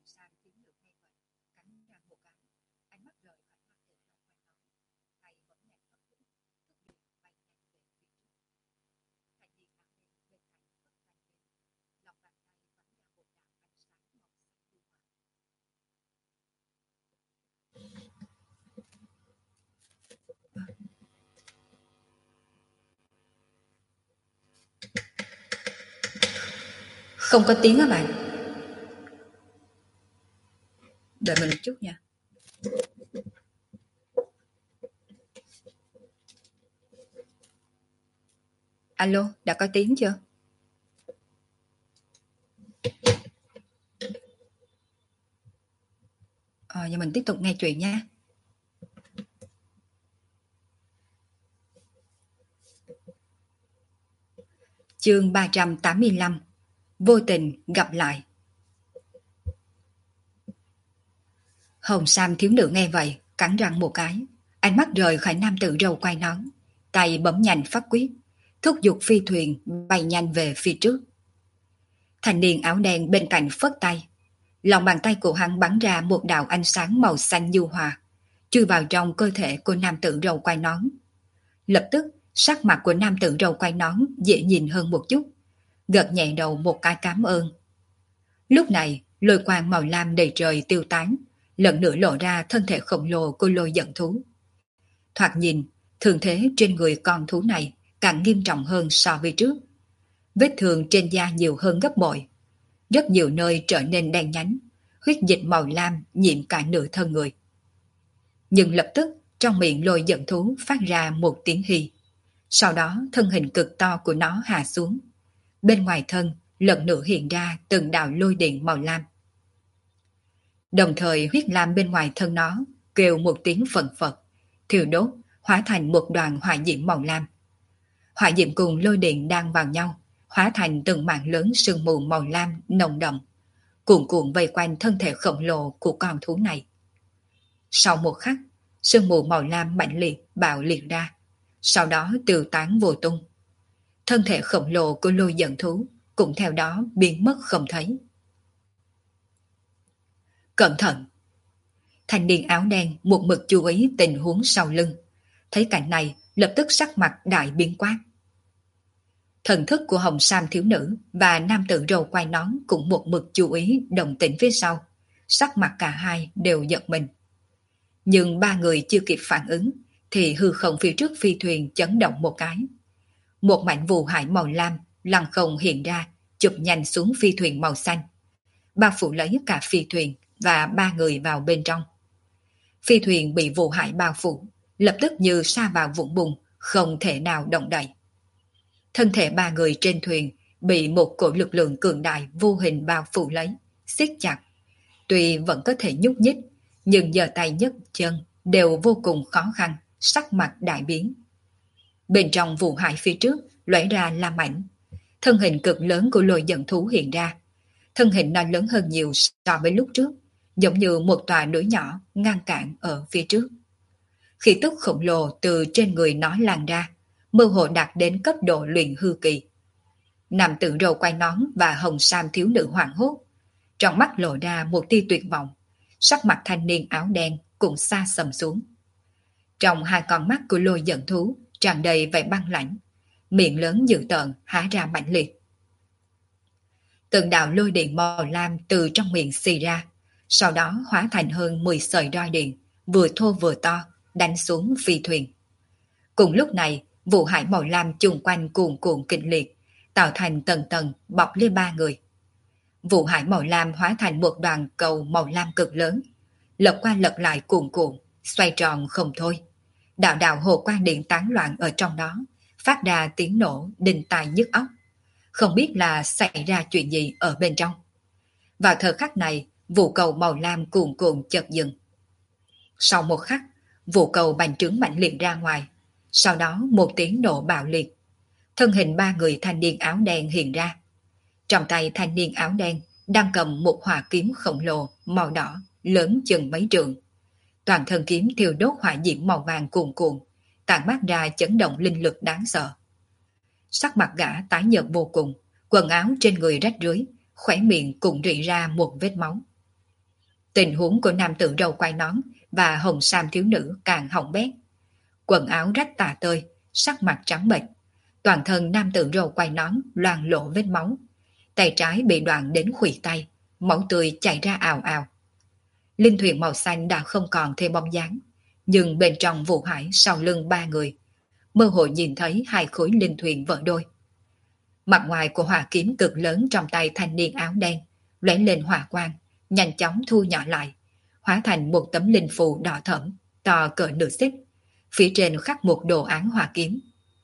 Hồng Sam thiếu nữ nghe vậy, cắn răng một cái, ánh mắt rời khỏi mặt tử trong quanh nó, tay vẫn nhẹ phất phới, thúc giục bay nhanh về phía trước. Thành niên áo đen bên cạnh phất tay lên, lòng bàn tay bắn ra một đạo ánh sáng màu xanh lưu hòa. Không có tiếng á bạn. Đợi mình một chút nha. Alo, đã có tiếng chưa? Giờ mình tiếp tục nghe chuyện nha. Chương 385. Vô tình gặp lại. Hồng Sam thiếu nữ nghe vậy, cắn răng một cái, ánh mắt rời khỏi nam tử râu quai nón, tay bấm nhanh pháp quyết, thúc giục phi thuyền bay nhanh về phía trước. Thanh niên áo đen bên cạnh phất tay, lòng bàn tay của hắn bắn ra một đạo ánh sáng màu xanh nhu hòa, chui vào trong cơ thể của nam tử râu quai nón. Lập tức, sắc mặt của nam tử râu quai nón dễ nhìn hơn một chút, gật nhẹ đầu một cái cảm ơn. Lúc này, lôi quang màu lam đầy trời tiêu tán, lần nữa lộ ra thân thể khổng lồ của lôi giận thú. Thoạt nhìn, thương thế trên người con thú này càng nghiêm trọng hơn so với trước. Vết thương trên da nhiều hơn gấp bội. Rất nhiều nơi trở nên đen nhánh, huyết dịch màu lam nhiễm cả nửa thân người. Nhưng lập tức, trong miệng lôi giận thú phát ra một tiếng hì. Sau đó, thân hình cực to của nó hạ xuống. Bên ngoài thân, lần nữa hiện ra từng đạo lôi điện màu lam. Đồng thời huyết lam bên ngoài thân nó kêu một tiếng phật phật, thiêu đốt, hóa thành một đoàn hỏa diễm màu lam. Hỏa diễm cùng lôi điện đang vào nhau, hóa thành từng mảng lớn sương mù màu lam nồng đậm, cuồn cuộn vây quanh thân thể khổng lồ của con thú này. Sau một khắc, sương mù màu lam mạnh liệt bạo liệt ra, sau đó tiêu tán vô tung. Thân thể khổng lồ của lôi giận thú cũng theo đó biến mất không thấy. Cẩn thận! Thanh niên áo đen một mực chú ý tình huống sau lưng. Thấy cảnh này, lập tức sắc mặt đại biến quát. Thần thức của Hồng Sam thiếu nữ và nam tử râu quai nón cũng một mực chú ý đồng tĩnh phía sau. Sắc mặt cả hai đều giật mình. Nhưng ba người chưa kịp phản ứng, thì hư không phía trước phi thuyền chấn động một cái. Một mảnh vụ hải màu lam lăng không hiện ra, chụp nhanh xuống phi thuyền màu xanh, bao phủ lấy cả phi thuyền và ba người vào bên trong. Phi thuyền bị vụ hải bao phủ, lập tức như sa vào vũng bùn, không thể nào động đậy. Thân thể ba người trên thuyền bị một cỗ lực lượng cường đại vô hình bao phủ lấy, siết chặt. Tuy vẫn có thể nhúc nhích, nhưng giơ tay nhấc chân đều vô cùng khó khăn, sắc mặt đại biến. Bên trong vụ hải phía trước lóe ra lam ảnh, thân hình cực lớn của lôi giận thú hiện ra. Thân hình nó lớn hơn nhiều so với lúc trước, giống như một tòa núi nhỏ ngăn cản ở phía trước. Khí tức khổng lồ từ trên người nó lan ra, mơ hồ đạt đến cấp độ luyện hư kỳ. Nam tử râu quai nón và Hồng Sam thiếu nữ hoảng hốt, trong mắt lộ ra một tia tuyệt vọng, sắc mặt thanh niên áo đen cũng xa sầm xuống. Trong hai con mắt của lôi giận thú tràn đầy vẻ băng lãnh, miệng lớn dữ tợn há ra mạnh liệt. Từng đạo lôi điện màu lam từ trong miệng xì ra, sau đó hóa thành hơn 10 sợi roi điện, vừa thô vừa to, đánh xuống phi thuyền. Cùng lúc này, vụ hải màu lam chung quanh cuồn cuộn kịch liệt, tạo thành tầng tầng bọc lên ba người. Vụ hải màu lam hóa thành một đoàn cầu màu lam cực lớn, lật qua lật lại cuồn cuộn, xoay tròn không thôi. Đạo đạo hồ quang điện tán loạn ở trong đó, phát ra tiếng nổ đinh tai nhức óc. Không biết là xảy ra chuyện gì ở bên trong. Vào thời khắc này, vụ cầu màu lam cuồn cuộn chợt dừng. Sau một khắc, vụ cầu bành trướng mạnh liệt ra ngoài. Sau đó một tiếng nổ bạo liệt. Thân hình ba người thanh niên áo đen hiện ra. Trong tay thanh niên áo đen đang cầm một hỏa kiếm khổng lồ màu đỏ lớn chừng mấy trượng. Toàn thân kiếm thiêu đốt hỏa diễm màu vàng cuồn cuộn, tản mát ra chấn động linh lực đáng sợ. Sắc mặt gã tái nhợt vô cùng, quần áo trên người rách rưới, khóe miệng cũng rỉ ra một vết máu. Tình huống của nam tử râu quai nón và hồng sam thiếu nữ càng hỏng bét. Quần áo rách tả tơi, sắc mặt trắng bệch. Toàn thân nam tử râu quai nón loang lổ vết máu. Tay trái bị đoạn đến khuỷu tay, máu tươi chảy ra ào ào. Linh thuyền màu xanh đã không còn thêm bóng dáng, nhưng bên trong vụ hải sau lưng ba người, mơ hồ nhìn thấy hai khối linh thuyền vỡ đôi. Mặt ngoài của hỏa kiếm cực lớn trong tay thanh niên áo đen lóe lên hỏa quang, nhanh chóng thu nhỏ lại, hóa thành một tấm linh phù đỏ thẫm, to cỡ nửa xích. Phía trên khắc một đồ án hỏa kiếm.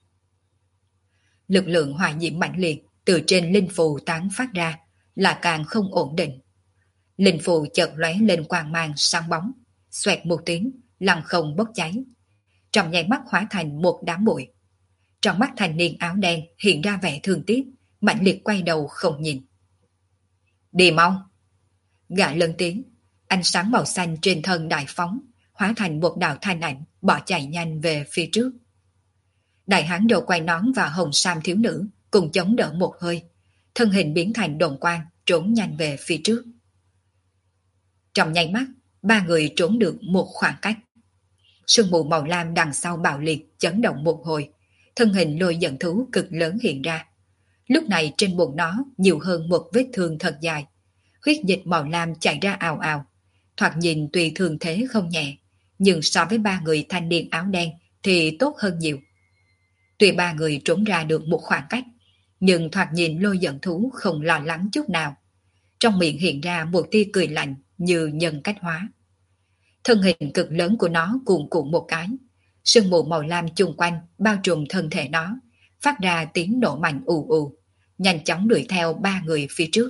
Lực lượng hỏa diễm mạnh liệt từ trên linh phù tán phát ra là càng không ổn định. Linh phù chợt lóe lên quang mang sáng bóng, xoẹt một tiếng, lăng không bốc cháy. Trong nháy mắt hóa thành một đám bụi. Trong mắt thanh niên áo đen hiện ra vẻ thương tiếc, mạnh liệt quay đầu không nhìn. Đi mau! Gã lớn tiếng, ánh sáng màu xanh trên thân đại phóng, hóa thành một đạo thanh ảnh bỏ chạy nhanh về phía trước. Đại hán đầu quay nón và hồng sam thiếu nữ cùng chống đỡ một hơi, thân hình biến thành đồn quang trốn nhanh về phía trước. Trong nháy mắt, ba người trốn được một khoảng cách. Sương mù màu lam đằng sau bạo liệt chấn động một hồi, thân hình lôi giận thú cực lớn hiện ra. Lúc này trên bụng nó nhiều hơn một vết thương thật dài, huyết dịch màu lam chảy ra ào ào. Thoạt nhìn tuy thương thế không nhẹ, nhưng so với ba người thanh niên áo đen thì tốt hơn nhiều. Tuy ba người trốn ra được một khoảng cách, nhưng thoạt nhìn lôi giận thú không lo lắng chút nào. Trong miệng hiện ra một tia cười lạnh như nhân cách hóa. Thân hình cực lớn của nó cuồn cuộn một cái, sương mù màu lam chung quanh bao trùm thân thể nó, phát ra tiếng nổ mạnh ù ù, nhanh chóng đuổi theo ba người phía trước.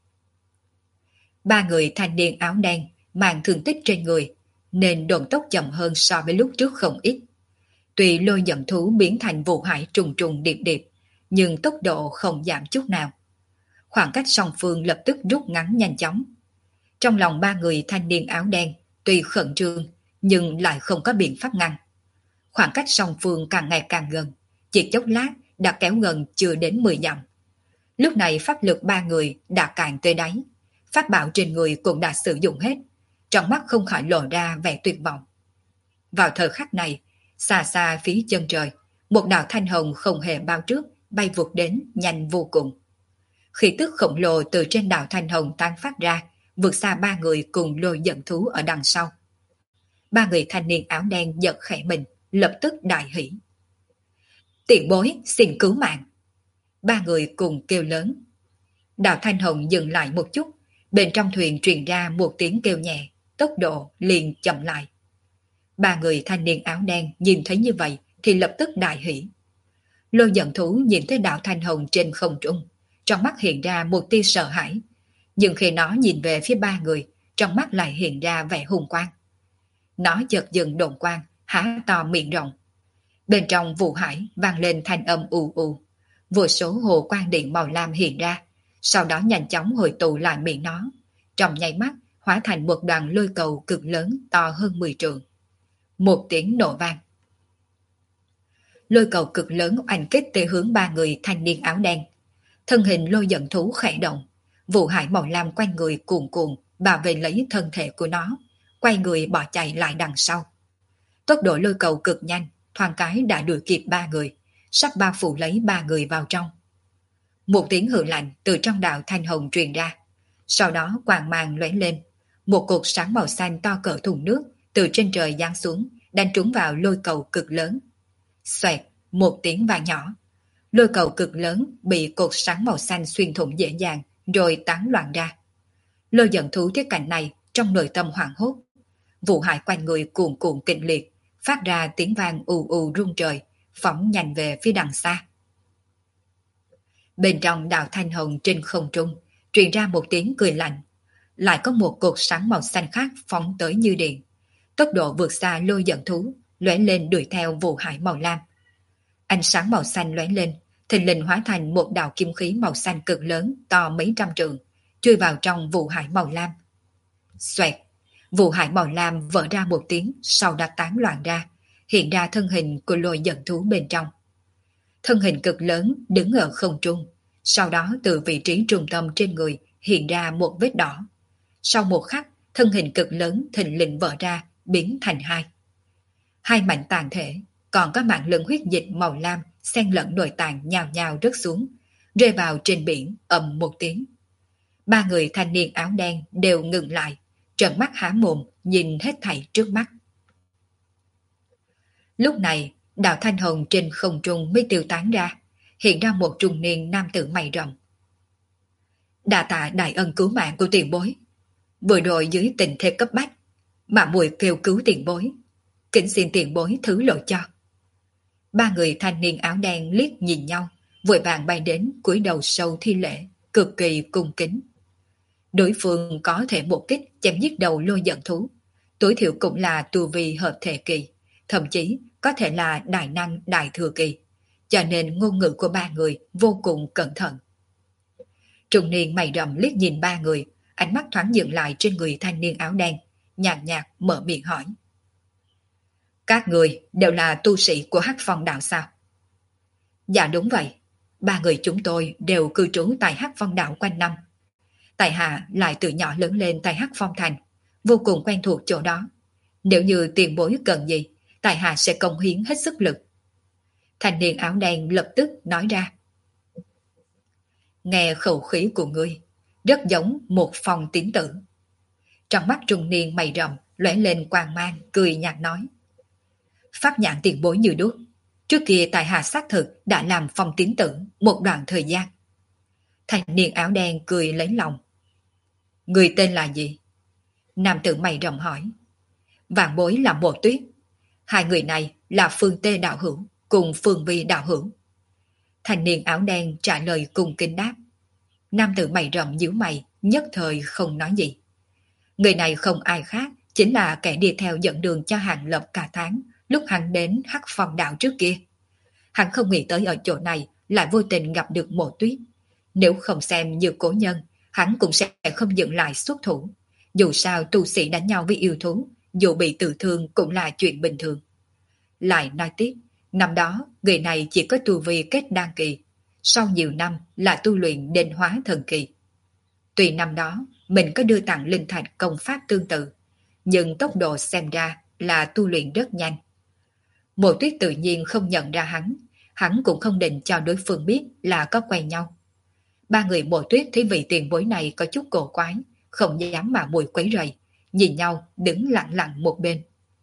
Ba người thanh niên áo đen mang thương tích trên người, nên độn tốc chậm hơn so với lúc trước không ít. Tuy lôi giận thú biến thành vụ hải trùng trùng điệp điệp, nhưng tốc độ không giảm chút nào. Khoảng cách song phương lập tức rút ngắn nhanh chóng. Trong lòng ba người thanh niên áo đen tuy khẩn trương, nhưng lại không có biện pháp ngăn. Khoảng cách song phương càng ngày càng gần, chỉ chốc lát đã kéo gần chưa đến 10 dặm. Lúc này pháp lực ba người đã cạn tới đáy, pháp bảo trên người cũng đã sử dụng hết, trong mắt không khỏi lộ ra vẻ tuyệt vọng. Vào thời khắc này, xa xa phía chân trời, một đạo thanh hồng không hề bao trước bay vụt đến nhanh vô cùng. Khí tức khổng lồ từ trên đạo thanh hồng tán phát ra, vượt xa ba người cùng lôi giận thú ở đằng sau. Ba người thanh niên áo đen giật khẽ mình, lập tức đại hỉ. Tiền bối, xin cứu mạng! Ba người cùng kêu lớn. Đạo thanh hồng dừng lại một chút, bên trong thuyền truyền ra một tiếng kêu nhẹ, tốc độ liền chậm lại. Ba người thanh niên áo đen nhìn thấy như vậy thì lập tức đại hỉ. Lôi giận thú nhìn thấy đạo thanh hồng trên không trung, trong mắt hiện ra một tia sợ hãi, nhưng khi nó nhìn về phía ba người, trong mắt lại hiện ra vẻ hùng quang. Nó chợt dừng đồn quang, há to miệng rộng. Bên trong vụ hải vang lên thanh âm ù ù, vô số hồ quang điện màu lam hiện ra, sau đó nhanh chóng hồi tụ lại miệng nó, trong nháy mắt hóa thành một đoàn lôi cầu cực lớn to hơn 10 trượng. Một tiếng nổ vang. Lôi cầu cực lớn oanh kích tới hướng ba người thanh niên áo đen. Thân hình lôi giận thú khẽ động, vụ hải màu lam quanh người cuồn cuộn bảo vệ lấy thân thể của nó, quay người bỏ chạy lại đằng sau. Tốc độ lôi cầu cực nhanh, thoáng cái đã đuổi kịp ba người, sắp bao phủ lấy ba người vào trong. Một tiếng hừ lạnh từ trong đạo thanh hồng truyền ra, sau đó quang mang lóe lên, một cột sáng màu xanh to cỡ thùng nước từ trên trời giáng xuống, đánh trúng vào lôi cầu cực lớn. Xoẹt, một tiếng vang nhỏ, lôi cầu cực lớn bị cột sáng màu xanh xuyên thủng dễ dàng, rồi tán loạn ra. Lôi giận thú thấy cảnh này, trong nội tâm hoảng hốt. Vụ hải quanh người cuồn cuộn kịch liệt, phát ra tiếng vang ù ù rung trời, phóng nhanh về phía đằng xa. Bên trong đạo thanh hồng trên không trung, truyền ra một tiếng cười lạnh. Lại có một cột sáng màu xanh khác phóng tới như điện. Tốc độ vượt xa lôi giận thú, lóe lên đuổi theo vụ hải màu lam. Ánh sáng màu xanh lóe lên, thình lình hóa thành một đạo kim khí màu xanh cực lớn to mấy trăm trượng, chui vào trong vụ hải màu lam. Xoẹt, vụ hải màu lam vỡ ra một tiếng, sau đã tán loạn ra, hiện ra thân hình của lôi giận thú bên trong. Thân hình cực lớn đứng ở không trung, sau đó từ vị trí trung tâm trên người hiện ra một vết đỏ. Sau một khắc, thân hình cực lớn thình lình vỡ ra, biến thành hai. Hai mảnh tàn thể, còn có mạng lươn huyết dịch màu lam xen lẫn nội tạng nhào nhào rớt xuống, rơi vào trên biển ầm một tiếng. Ba người thanh niên áo đen đều ngừng lại, trợn mắt há mồm nhìn hết thảy trước mắt. Lúc này, đạo thanh hồng trên không trung mới tiêu tán ra, hiện ra một trung niên nam tử mày rậm. Đa tạ đại ân cứu mạng của tiền bối. Vừa rồi dưới tình thế cấp bách, mà muội kêu cứu tiền bối, kính xin tiền bối thứ lỗi cho. Ba người thanh niên áo đen liếc nhìn nhau, vội vàng bay đến cúi đầu sâu thi lễ, cực kỳ cung kính. Đối phương có thể một kích chém giết đầu lôi giận thú, tối thiểu cũng là tu vi hợp thể kỳ, thậm chí có thể là đại năng đại thừa kỳ, cho nên ngôn ngữ của ba người vô cùng cẩn thận. Trung niên mày rậm liếc nhìn ba người, ánh mắt thoáng dừng lại trên người thanh niên áo đen, nhàn nhạt mở miệng hỏi. Các người đều là tu sĩ của Hắc Phong đạo sao? Dạ đúng vậy, ba người chúng tôi đều cư trú tại Hắc Phong đạo quanh năm. Tại hạ lại từ nhỏ lớn lên tại Hắc Phong thành, vô cùng quen thuộc chỗ đó. Nếu như tiền bối cần gì, tại hạ sẽ cống hiến hết sức lực. Thanh niên áo đen lập tức nói ra. Nghe khẩu khí của ngươi, rất giống một phong tín tử. Trong mắt trung niên mày rậm lóe lên quang mang, cười nhạt nói. Pháp nhãn tiền bối như đuốc. Trước kia tại hạ xác thực đã làm phong tín tử một đoạn thời gian. Thanh niên áo đen cười lấy lòng. Người tên là gì? Nam tử mày rậm hỏi. Vạn bối là Mộ Tuyết. Hai người này là Phương Tê đạo hữu cùng Phương Vi đạo hữu. Thanh niên áo đen trả lời cùng kinh đáp. Nam tử mày rậm nhíu mày, nhất thời không nói gì. Người này không ai khác, chính là kẻ đi theo dẫn đường cho Hàng Lập cả tháng, lúc hắn đến Hắc Phong đạo trước kia. Hắn không nghĩ tới ở chỗ này lại vô tình gặp được Mộ Tuyết. Nếu không xem như cố nhân, hắn cũng sẽ không dừng lại xuất thủ. Dù sao tu sĩ đánh nhau với yêu thú, dù bị tự thương cũng là chuyện bình thường. Lại nói tiếp, năm đó người này chỉ có tu vi kết đan kỳ, sau nhiều năm là tu luyện đền hóa thần kỳ. Tuy năm đó mình có đưa tặng linh thạch công pháp tương tự, nhưng tốc độ xem ra là tu luyện rất nhanh. Mộ Tuyết tự nhiên không nhận ra hắn cũng không định cho đối phương biết là có quen nhau. Ba người Mộ Tuyết thấy vị tiền bối này có chút cổ quái, không dám mà mùi quấy rầy, nhìn nhau đứng lặng lặng một bên.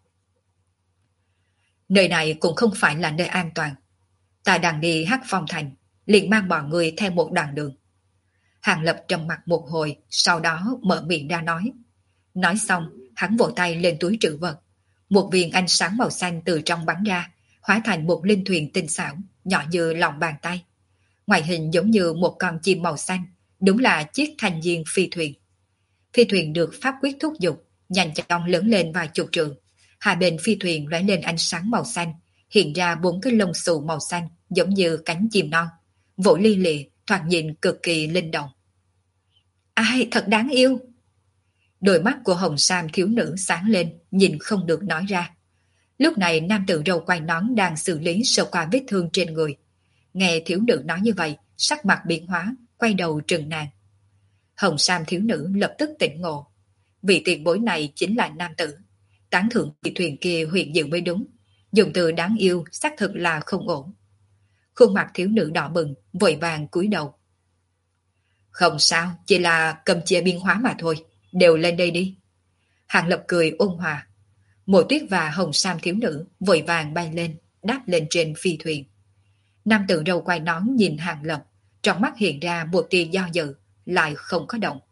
Nơi này cũng không phải là nơi an toàn. Ta đang đi Hắc Phong thành, liền mang bọn người theo một đoạn đường. Hàng Lập trầm mặt một hồi, sau đó mở miệng ra nói. Nói xong, hắn vỗ tay lên túi trữ vật. Một viên ánh sáng màu xanh từ trong bắn ra, hóa thành một linh thuyền tinh xảo, nhỏ như lòng bàn tay. Ngoại hình giống như một con chim màu xanh, đúng là chiếc thanh diên phi thuyền. Phi thuyền được pháp quyết thúc giục, nhanh chóng lớn lên vài chục trượng. Hai bên phi thuyền lóe lên ánh sáng màu xanh, hiện ra bốn cái lông xù màu xanh giống như cánh chim non, vỗ ly lịa, thoạt nhìn cực kỳ linh động. Ai thật đáng yêu! Đôi mắt của hồng sam thiếu nữ sáng lên, nhìn không được nói ra. Lúc này nam tử râu quai nón đang xử lý sơ qua vết thương trên người. Nghe thiếu nữ nói như vậy, sắc mặt biến hóa, quay đầu trừng nàng. Hồng sam thiếu nữ lập tức tỉnh ngộ. Vị tiền bối này chính là nam tử. Tán thưởng vị thuyền kia huyền diệu mới đúng. Dùng từ đáng yêu xác thực là không ổn. Khuôn mặt thiếu nữ đỏ bừng, vội vàng cúi đầu. Không sao, chỉ là cầm chia biên hóa mà thôi. Đều lên đây đi. Hàng Lập cười ôn hòa. Mộ Tuyết và hồng sam thiếu nữ vội vàng bay lên, đáp lên trên phi thuyền. Nam tử râu quai nón nhìn Hàng Lập, trong mắt hiện ra một tia do dự, lại không có động.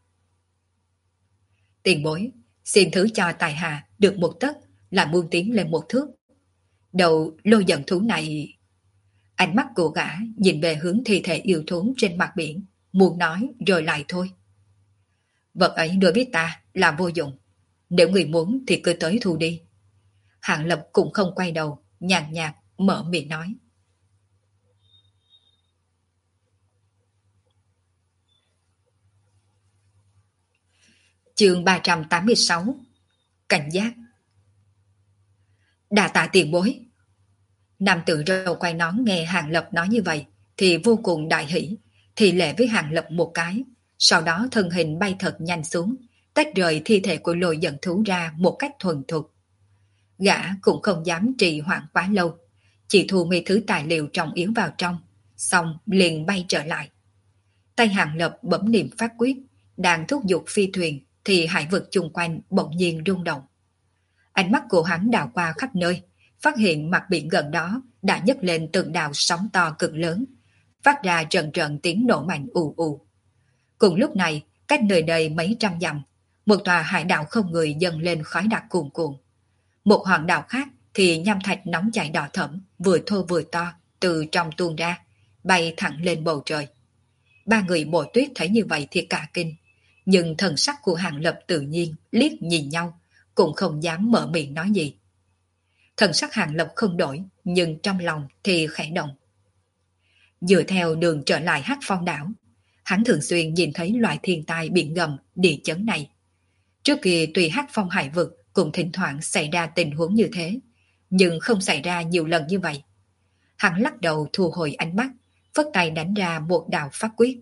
Tiền bối, xin thứ cho tài hạ được một tấc là muôn tiến lên một thước. Đầu lôi giận thú này... Ánh mắt của gã nhìn về hướng thi thể yêu thú trên mặt biển, muốn nói rồi lại thôi. Vật ấy đối với ta là vô dụng. Nếu người muốn thì cứ tới thu đi. Hàng Lập cũng không quay đầu, nhàn nhạt mở miệng nói. Chương 386. Cảnh giác. Đà tạ tiền bối. Nam tử râu quay nón nghe Hàng Lập nói như vậy thì vô cùng đại hỷ, thì lễ với Hàng Lập một cái, sau đó thân hình bay thật nhanh xuống, tách rời thi thể của lôi dẫn thú ra một cách thuần thục. Gã cũng không dám trì hoãn quá lâu, chỉ thu mấy thứ tài liệu trọng yếu vào trong, xong liền bay trở lại. Tay Hàng Lập bấm niệm pháp quyết, đang thúc giục phi thuyền thì hải vực chung quanh bỗng nhiên rung động. Ánh mắt của hắn đảo qua khắp nơi, phát hiện mặt biển gần đó đã nhấc lên từng đạo sóng to cực lớn, phát ra trận trận tiếng nổ mạnh ù ù. Cùng lúc này, cách nơi đây mấy trăm dặm, một tòa hải đảo không người dâng lên khói đặc cuồn cuộn. Một hòn đảo khác thì nham thạch nóng chảy đỏ thẫm, vừa thô vừa to, từ trong tuôn ra, bay thẳng lên bầu trời. Ba người Mộ Tuyết thấy như vậy thì cả kinh, nhưng thần sắc của Hàng Lập tự nhiên liếc nhìn nhau, cũng không dám mở miệng nói gì. Thần sắc Hàng Lập không đổi, nhưng trong lòng thì khẽ động. Dựa theo đường trở lại Hắc Phong đảo, hắn thường xuyên nhìn thấy loại thiên tai biển ngầm, địa chấn này. Trước kia tuy Hắc Phong hải vực cũng thỉnh thoảng xảy ra tình huống như thế, nhưng không xảy ra nhiều lần như vậy. Hắn lắc đầu thu hồi ánh mắt, phất tay đánh ra một đạo pháp quyết.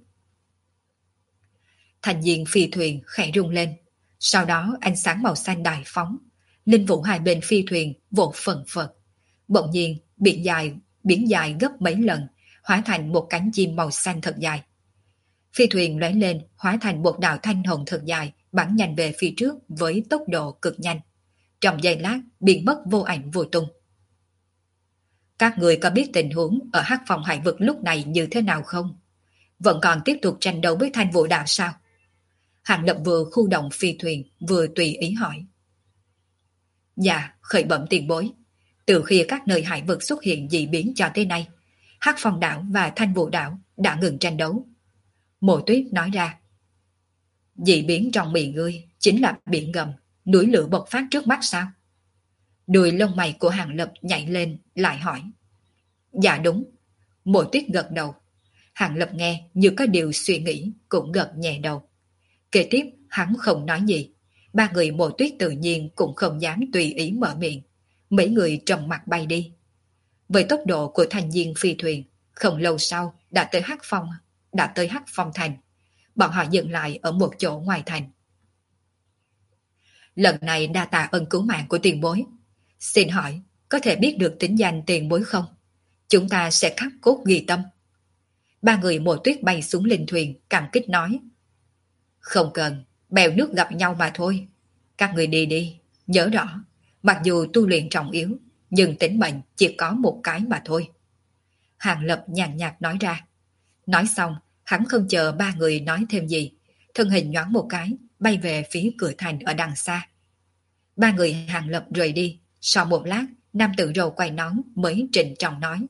Thành viên phi thuyền khẽ rung lên, sau đó ánh sáng màu xanh đại phóng, linh vũ hai bên phi thuyền vỗ phần phật. Bỗng nhiên biển dài gấp mấy lần, hóa thành một cánh chim màu xanh thật dài. Phi thuyền lóe lên, hóa thành một đạo thanh hồng thật dài, bắn nhanh về phía trước với tốc độ cực nhanh. Trong giây lát, biến mất vô ảnh vô tung. Các người có biết tình huống ở Hắc Phong hải vực lúc này như thế nào không? Vẫn còn tiếp tục tranh đấu với Thanh Vũ Đạo sao? Hàng Lập vừa khu động phi thuyền, vừa tùy ý hỏi. Dạ, khởi bẩm tiền bối. Từ khi các nơi hải vực xuất hiện dị biến cho tới nay, Hắc Phong đảo và Thanh Vũ đảo đã ngừng tranh đấu. Mộ Tuyết nói ra. Dị biến trong miệng ngươi chính là biển ngầm, núi lửa bộc phát trước mắt sao? Đuôi lông mày của Hàng Lập nhảy lên, lại hỏi. Dạ đúng. Mộ Tuyết gật đầu. Hàng Lập nghe như có điều suy nghĩ, cũng gật nhẹ đầu. Kế tiếp hắn không nói gì. Ba người Mộ Tuyết tự nhiên cũng không dám tùy ý mở miệng. Mấy người trầm mặt bay đi. Với tốc độ của thành viên phi thuyền, không lâu sau đã tới Hắc Phong thành. Bọn họ dừng lại ở một chỗ ngoài thành. Lần này đa tạ ơn cứu mạng của tiền bối. Xin hỏi, có thể biết được tính danh tiền bối không? Chúng ta sẽ khắc cốt ghi tâm. Ba người Mộ Tuyết bay xuống linh thuyền, cảm kích nói. Không cần, bèo nước gặp nhau mà thôi. Các người đi đi, nhớ rõ, mặc dù tu luyện trọng yếu, nhưng tính mệnh chỉ có một cái mà thôi. Hàng Lập nhàn nhạt nói ra. Nói xong, hắn không chờ ba người nói thêm gì, thân hình nhoáng một cái, bay về phía cửa thành ở đằng xa. Ba người Hàng Lập rời đi, sau một lát, nam tử râu quay nón mới trịnh trọng nói.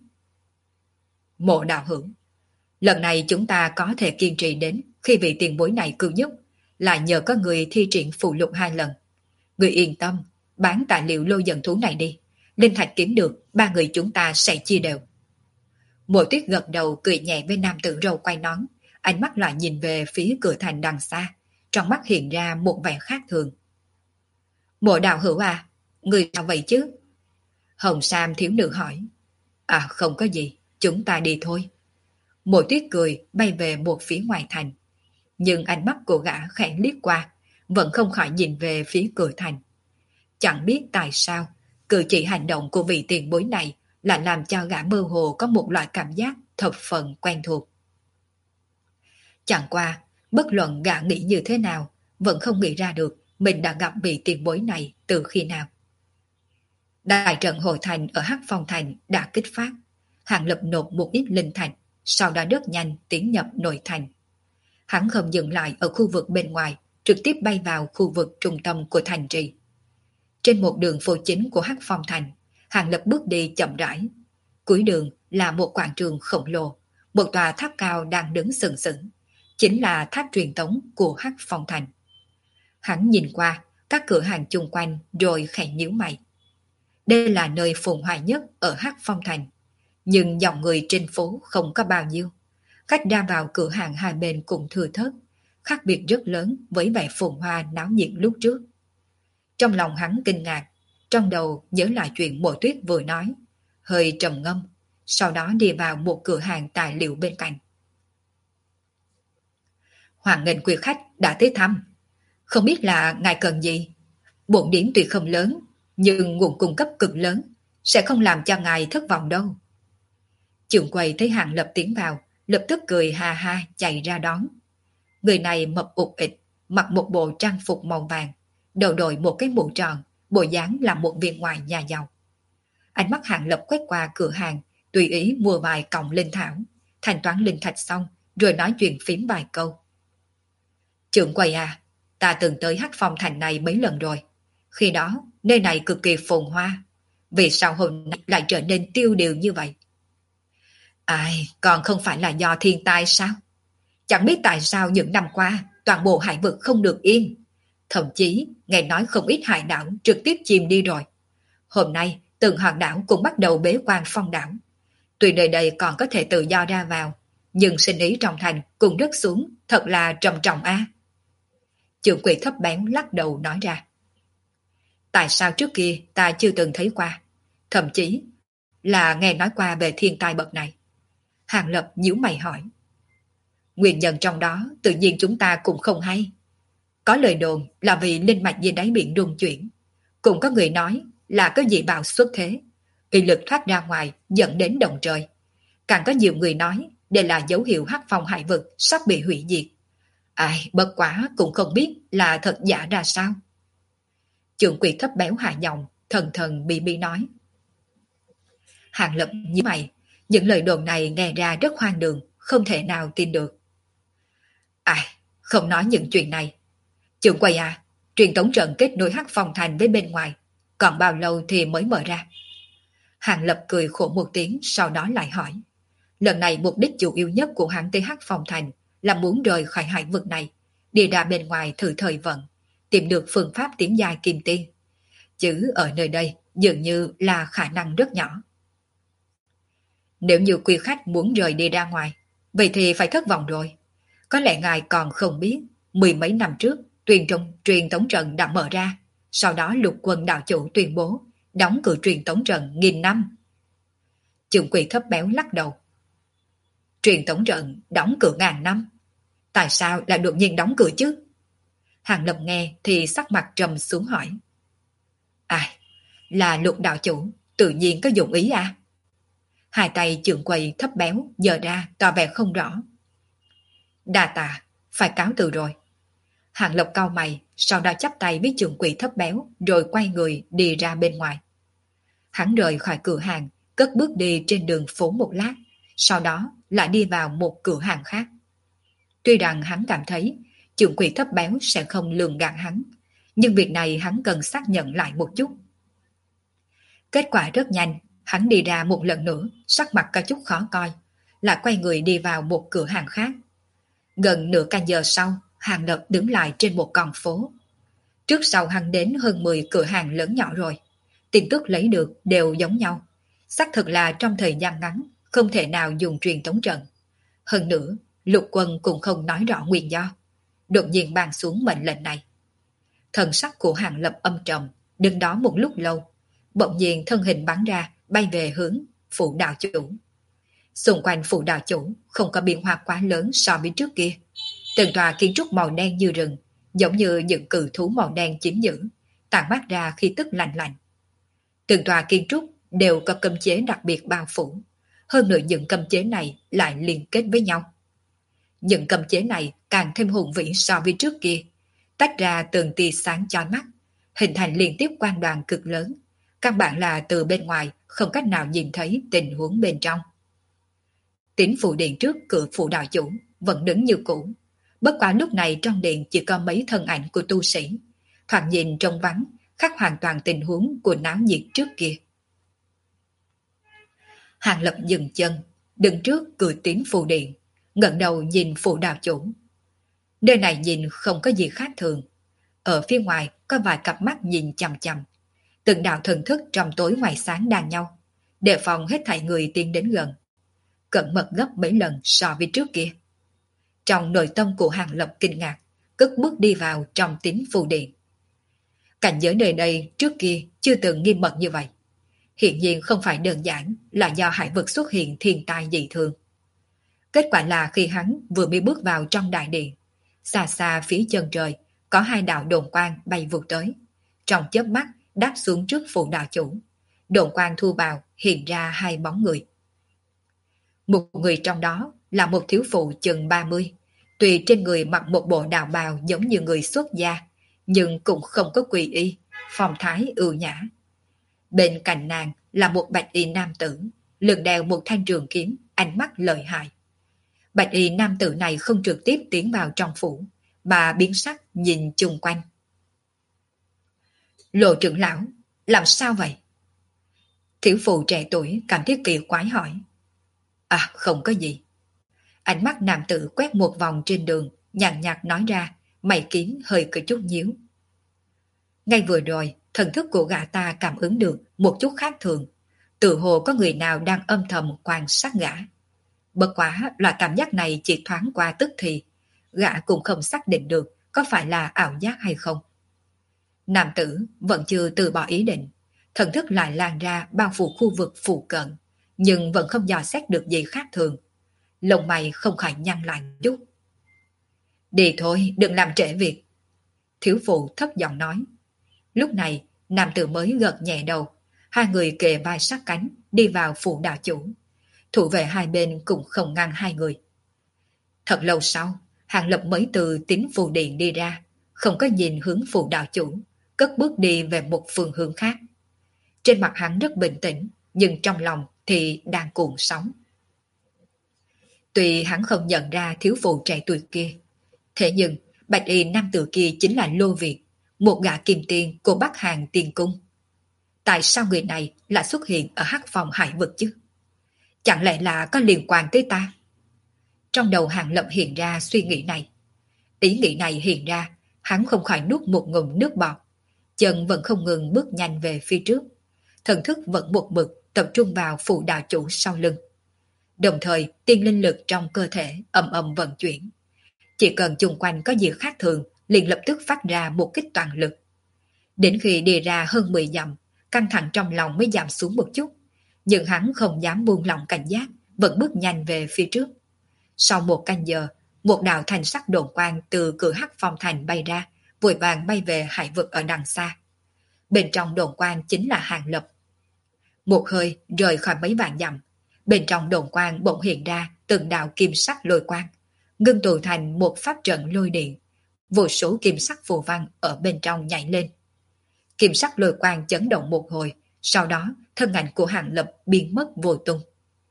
Mộ đạo hữu, lần này chúng ta có thể kiên trì đến khi vị tiền bối này cứu giúp, là nhờ có người thi triển phụ lục 2 lần. Người yên tâm, bán tài liệu lôi dẫn thú này đi, linh thạch kiếm được, ba người chúng ta sẽ chia đều. Mộ Tuyết gật đầu cười nhẹ với nam tử râu quay nón, ánh mắt lại nhìn về phía cửa thành đằng xa, trong mắt hiện ra một vẻ khác thường. Mộ đạo hữu à, người sao vậy chứ? Hồng Sam thiếu nữ hỏi. À không có gì, chúng ta đi thôi. Mộ Tuyết cười bay về một phía ngoài thành. Nhưng ánh mắt của gã khẽ liếc qua, vẫn không khỏi nhìn về phía cửa thành. Chẳng biết tại sao, cử chỉ hành động của vị tiền bối này lại làm cho gã mơ hồ có một loại cảm giác thập phần quen thuộc. Chẳng qua, bất luận gã nghĩ như thế nào, vẫn không nghĩ ra được mình đã gặp vị tiền bối này từ khi nào. Đại trận hội thành ở Hắc Phong thành đã kích phát. Hàng Lập nộp một ít linh thạch, sau đó rất nhanh tiến nhập nội thành. Hắn không dừng lại ở khu vực bên ngoài, trực tiếp bay vào khu vực trung tâm của thành trì. Trên một đường phố chính của Hắc Phong thành, Hàng Lập bước đi chậm rãi. Cuối đường là một quảng trường khổng lồ, một tòa tháp cao đang đứng sừng sững, chính là tháp truyền tống của Hắc Phong thành. Hắn nhìn qua các cửa hàng chung quanh rồi khẽ nhíu mày. Đây là nơi phồn hoa nhất ở Hắc Phong thành, nhưng dòng người trên phố không có bao nhiêu. Khách ra vào cửa hàng hai bên cũng thừa thớt, khác biệt rất lớn với vẻ phồn hoa náo nhiệt lúc trước. Trong lòng hắn kinh ngạc, trong đầu nhớ lại chuyện Mộ Tuyết vừa nói, hơi trầm ngâm, sau đó đi vào một cửa hàng tài liệu bên cạnh. Hoan nghênh quý khách đã tới thăm. Không biết là ngài cần gì? Bộn điểm tuy không lớn, nhưng nguồn cung cấp cực lớn, sẽ không làm cho ngài thất vọng đâu. Trưởng quầy thấy Hàng Lập tiến vào, lập tức cười ha ha chạy ra đón. Người này mập ụt ịch, mặc một bộ trang phục màu vàng, đầu đội một cái mũ tròn, bộ dáng là một viên ngoại nhà giàu. Ánh mắt Hàng Lập quét qua cửa hàng, tùy ý mua vài cọng linh thảo, thanh toán linh thạch xong, rồi nói chuyện phím vài câu. Trưởng quầy à, ta từng tới Hắc Phong thành này mấy lần rồi. Khi đó, nơi này cực kỳ phồn hoa. Vì sao hôm nay lại trở nên tiêu điều như vậy? Ai, còn không phải là do thiên tai sao? Chẳng biết tại sao những năm qua, toàn bộ hải vực không được yên. Thậm chí, nghe nói không ít hải đảo trực tiếp chìm đi rồi. Hôm nay, từng hòn đảo cũng bắt đầu bế quan phong đảo. Tuy nơi đây còn có thể tự do ra vào, nhưng sinh ý trong thành cũng rớt xuống, thật là trầm trọng a. Trưởng quỹ thấp bén lắc đầu nói ra. Tại sao trước kia ta chưa từng thấy qua? Thậm chí là nghe nói qua về thiên tai bậc này. Hàng Lập nhíu mày hỏi. Nguyên nhân trong đó tự nhiên chúng ta cũng không hay. Có lời đồn là vì linh mạch dưới đáy biển rung chuyển. Cũng có người nói là có dị bào xuất thế. Uy lực thoát ra ngoài dẫn đến động trời. Càng có nhiều người nói đây là dấu hiệu Hắc Phong hải vực sắp bị hủy diệt. Ai bất quả cũng không biết là thật giả ra sao. Trưởng quỷ thấp béo hạ giọng, thần thần bi bi nói. Hàng Lập nhíu mày, những lời đồn này nghe ra rất hoang đường, không thể nào tin được. Ai, không nói những chuyện này. Trưởng quầy à, truyền tống trận kết nối Hắc Phong thành với bên ngoài, còn bao lâu thì mới mở ra? Hàng Lập cười khổ một tiếng, sau đó lại hỏi. Lần này mục đích chủ yếu nhất của hắn tới Hắc Phong thành là muốn rời khỏi hải vực này, đi ra bên ngoài thử thời vận, tìm được phương pháp tiến giai kim tiên. Chứ ở nơi đây dường như là khả năng rất nhỏ. Nếu như quý khách muốn rời đi ra ngoài, vậy thì phải thất vọng rồi. Có lẽ ngài còn không biết, mười mấy năm trước, truyền tống trận đã mở ra, sau đó lục quân đạo chủ tuyên bố, đóng cửa truyền tống trận 1000 năm. Trưởng quỷ thấp béo lắc đầu. Truyền tống trận đóng cửa 1000 năm? Tại sao lại đột nhiên đóng cửa chứ? Hàng Lập nghe thì sắc mặt trầm xuống hỏi. Ai, là Lục đạo chủ, tự nhiên có dụng ý à? Hai tay trưởng quầy thấp béo giờ ra tỏ vẻ không rõ. Đa tạ, phải cáo từ rồi. Hàng Lộc cau mày, sau đó chắp tay với trưởng quầy thấp béo rồi quay người đi ra bên ngoài. Hắn rời khỏi cửa hàng, cất bước đi trên đường phố một lát, sau đó lại đi vào một cửa hàng khác. Tuy rằng hắn cảm thấy trưởng quỹ thấp béo sẽ không lường gạt hắn, nhưng việc này hắn cần xác nhận lại một chút. Kết quả rất nhanh, hắn đi ra một lần nữa, sắc mặt có chút khó coi, lại quay người đi vào một cửa hàng khác. Gần nửa canh giờ sau, Hàng Lập đứng lại trên một con phố. Trước sau hắn đến hơn 10 cửa hàng lớn nhỏ rồi. Tin tức lấy được đều giống nhau. Xác thực là trong thời gian ngắn, không thể nào dùng truyền tống trận. Hơn nữa, lục quân cũng không nói rõ nguyên do. Đột nhiên ban xuống mệnh lệnh này. Thần sắc của Hàng Lập âm trầm, đứng đó một lúc lâu. Bỗng nhiên thân hình bắn ra, bay về hướng phủ đạo chủ. Xung quanh phủ đạo chủ không có biến hóa quá lớn so với trước kia. Từng tòa kiến trúc màu đen như rừng, giống như những cự thú màu đen chính dữ, tản mát ra khí tức lạnh lạnh. Từng tòa kiến trúc đều có cấm chế đặc biệt bao phủ, hơn nữa những cấm chế này lại liên kết với nhau. Những cấm chế này càng thêm hùng vĩ so với trước kia, tách ra từng tia sáng chói mắt, hình thành liên tiếp quang đoàn cực lớn, căn bản là từ bên ngoài không cách nào nhìn thấy tình huống bên trong. Tín phủ điện trước cửa phủ đạo chủ vẫn đứng như cũ, bất quá lúc này trong điện chỉ có mấy thân ảnh của tu sĩ, thoạt nhìn trông vắng, khác hoàn toàn tình huống của náo nhiệt trước kia. Hàng Lập dừng chân, đứng trước cửa Tín phủ điện, ngẩng đầu nhìn phủ đạo chủ. Nơi này nhìn không có gì khác thường. Ở phía ngoài có vài cặp mắt nhìn chằm chằm, từng đạo thần thức trong tối ngoài sáng đan nhau, đề phòng hết thảy người tiến đến gần, cẩn mật gấp mấy lần so với trước kia. Trong nội tâm của Hàng Lập kinh ngạc, cất bước đi vào trong Tín phủ điện. Cảnh giới nơi đây trước kia chưa từng nghiêm mật như vậy. Hiện nhiên không phải đơn giản là do hải vực xuất hiện thiên tai dị thường. Kết quả là khi hắn vừa mới bước vào trong đại điện, xa xa phía chân trời có hai đạo đồn quang bay vụt tới. Trong chớp mắt đáp xuống trước phụ đạo chủ. Đồn quang thu vào hiện ra hai bóng người. Một người trong đó là một thiếu phụ chừng 30. Tuy trên người mặc một bộ đạo bào giống như người xuất gia, nhưng cũng không có quỳ y, phong thái ưu nhã. Bên cạnh nàng là một bạch y nam tử, lưng đeo một thanh trường kiếm, ánh mắt lợi hại. Bạch y nam tử này không trực tiếp tiến vào trong phủ, mà biến sắc nhìn chung quanh. Lộ trưởng lão, làm sao vậy? Thiếu phụ trẻ tuổi cảm thấy kỳ quái hỏi. À, không có gì. Ánh mắt nam tử quét một vòng trên đường, nhàn nhạt nói ra, mày kiếm hơi có chút nhíu. Ngay vừa rồi, thần thức của gã ta cảm ứng được một chút khác thường. Tự hồ có người nào đang âm thầm quan sát gã. Bất quá loại cảm giác này chỉ thoáng qua tức thì, gã cũng không xác định được có phải là ảo giác hay không. Nam tử vẫn chưa từ bỏ ý định, thần thức lại lan ra bao phủ khu vực phụ cận, nhưng vẫn không dò xét được gì khác thường. Lông mày không khỏi nhăn lại chút. Đi thôi, đừng làm trễ việc. Thiếu phụ thấp giọng nói. Lúc này, nam tử mới gật nhẹ đầu, hai người kề vai sát cánh đi vào phủ đạo chủ. Thủ vệ hai bên cũng không ngăn hai người. Thật lâu sau, Hàng Lập mới từ tín phù điện đi ra, không có nhìn hướng phủ đạo chủ, cất bước đi về một phương hướng khác. Trên mặt hắn rất bình tĩnh, nhưng trong lòng thì đang cuộn sóng. Tuy hắn không nhận ra thiếu phụ trẻ tuổi kia, thế nhưng bạch y nam tử kia chính là Lô Việt, một gã kim tiên của Bắc Hàn Tiên Cung. Tại sao người này lại xuất hiện ở hắc phòng hải vực chứ? Chẳng lẽ là có liên quan tới ta? Trong đầu Hàng Lập hiện ra suy nghĩ này. Ý nghĩ này hiện ra, hắn không khỏi nuốt một ngụm nước bọt. Chân vẫn không ngừng bước nhanh về phía trước. Thần thức vẫn một mực tập trung vào phụ đạo chủ sau lưng. Đồng thời tiên linh lực trong cơ thể ầm ầm vận chuyển. Chỉ cần chung quanh có gì khác thường, liền lập tức phát ra một kích toàn lực. Đến khi đi ra hơn 10 dặm, căng thẳng trong lòng mới giảm xuống một chút. Nhưng hắn không dám buông lỏng cảnh giác, vẫn bước nhanh về phía trước. Sau một canh giờ, một đạo thành sắc đồn quang từ cửa hắc phong thành bay ra, vội vàng bay về hải vực ở đằng xa. Bên trong đồn quang chính là Hàng Lập. Một hơi rời khỏi mấy vạn dặm, bên trong đồn quang bỗng hiện ra từng đạo kim sắc lôi quang, ngưng tụ thành một pháp trận lôi điện. Vô số kim sắc phù văn ở bên trong nhảy lên. Kim sắc lôi quang chấn động một hồi, sau đó thân ảnh của Hàng Lập biến mất vô tung.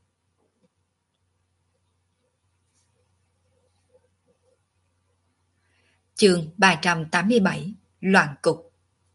Chương 387 Loạn cục.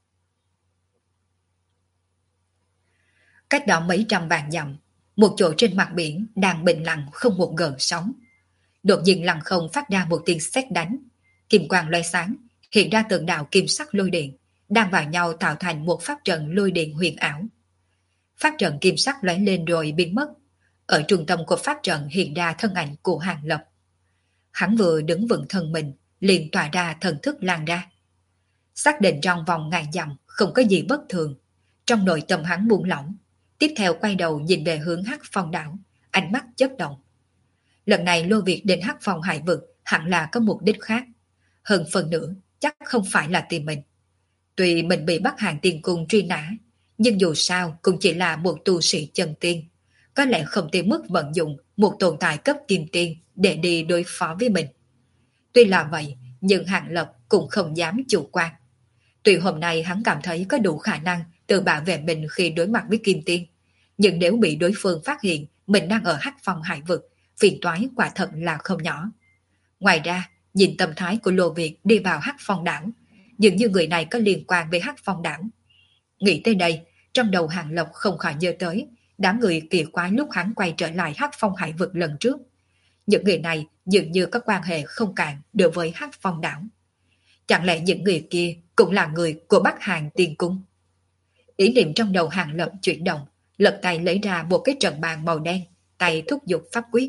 Cách đó mấy trăm vạn dặm, một chỗ trên mặt biển đang bình lặng không một gợn sóng. Đột nhiên lặng không phát ra một tiếng sét đánh, kim quang loé sáng, hiện ra từng đạo kim sắc lôi điện, đang vào nhau tạo thành một pháp trận lôi điện huyền ảo. Pháp trận kim sắc lóe lên rồi biến mất. Ở trung tâm của pháp trận hiện ra thân ảnh của Hàng Lập. Hắn vừa đứng vững thân mình, liền tỏa ra thần thức lan ra. Xác định trong vòng ngàn dặm không có gì bất thường. Trong nội tâm hắn buông lỏng, tiếp theo quay đầu nhìn về hướng Hắc Phong đảo, ánh mắt chớp động. Lần này Lô Việt đến Hắc Phong hải vực hẳn là có mục đích khác. Hơn phần nữa, chắc không phải là tìm mình. Tuy mình bị Bắc Hàn Tiên Cung truy nã, nhưng dù sao cũng chỉ là một tu sĩ chân tiên. Có lẽ không tới mức vận dụng một tồn tại cấp kim tiên để đi đối phó với mình. Tuy là vậy, nhưng Hàng Lập cũng không dám chủ quan. Tuy hôm nay hắn cảm thấy có đủ khả năng tự bảo vệ mình khi đối mặt với kim tiên, nhưng nếu bị đối phương phát hiện mình đang ở Hắc Phong hải vực, phiền toái quả thật là không nhỏ. Ngoài ra, nhìn tâm thái của Lô Việt đi vào Hắc Phong đảo, dường như người này có liên quan với Hắc Phong đảo. Nghĩ tới đây, trong đầu Hàng Lập không khỏi nhớ tới đám người kỳ quái lúc hắn quay trở lại Hắc Phong hải vực lần trước. Những người này dường như có quan hệ không cạn đối với Hắc Phong đảo. Chẳng lẽ những người kia cũng là người của Bắc Hàn Tiên Cung? Ý niệm trong đầu Hàng Lập chuyển động, lật tay lấy ra một cái trận bàn màu đen, tay thúc giục pháp quyết.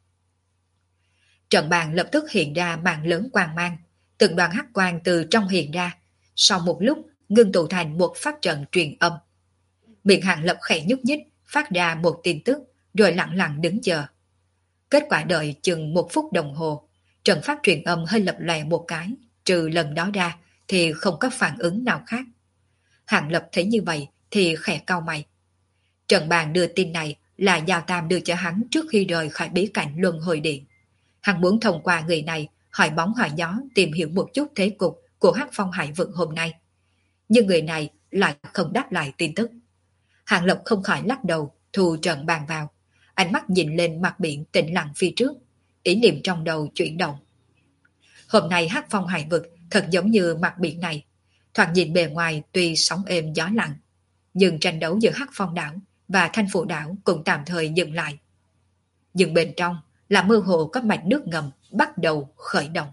Trận bàn lập tức hiện ra màn lớn quang mang, từng đoàn hắc quang từ trong hiện ra, sau một lúc ngưng tụ thành một pháp trận truyền âm. Miệng Hàng Lập khẽ nhúc nhích, phát ra một tin tức, rồi lặng lặng đứng chờ. Kết quả đợi chừng 1 phút đồng hồ, trận pháp truyền âm hơi lập lòe một cái, trừ lần đó ra thì không có phản ứng nào khác. Hàng Lập thấy như vậy thì khẽ cau mày. Trần Bàn đưa tin này là Giao Tam đưa cho hắn trước khi rời khỏi bí cảnh Luân Hồi Điện. Hắn muốn thông qua người này hỏi bóng hỏi gió tìm hiểu một chút thế cục của Hắc Phong Hải Vực hôm nay. Nhưng người này lại không đáp lại tin tức. Hàng Lập không khỏi lắc đầu, thu Trần Bàn vào. Ánh mắt nhìn lên mặt biển tĩnh lặng phía trước, ý niệm trong đầu chuyển động. Hôm nay Hắc Phong Hải Vực thật giống như mặt biển này. Thoạt nhìn bề ngoài tuy sóng êm gió lặng, nhưng tranh đấu giữa Hắc Phong đảo và Thanh Phủ đảo cũng tạm thời dừng lại. Nhưng bên trong là mơ hồ có mạch nước ngầm bắt đầu khởi động.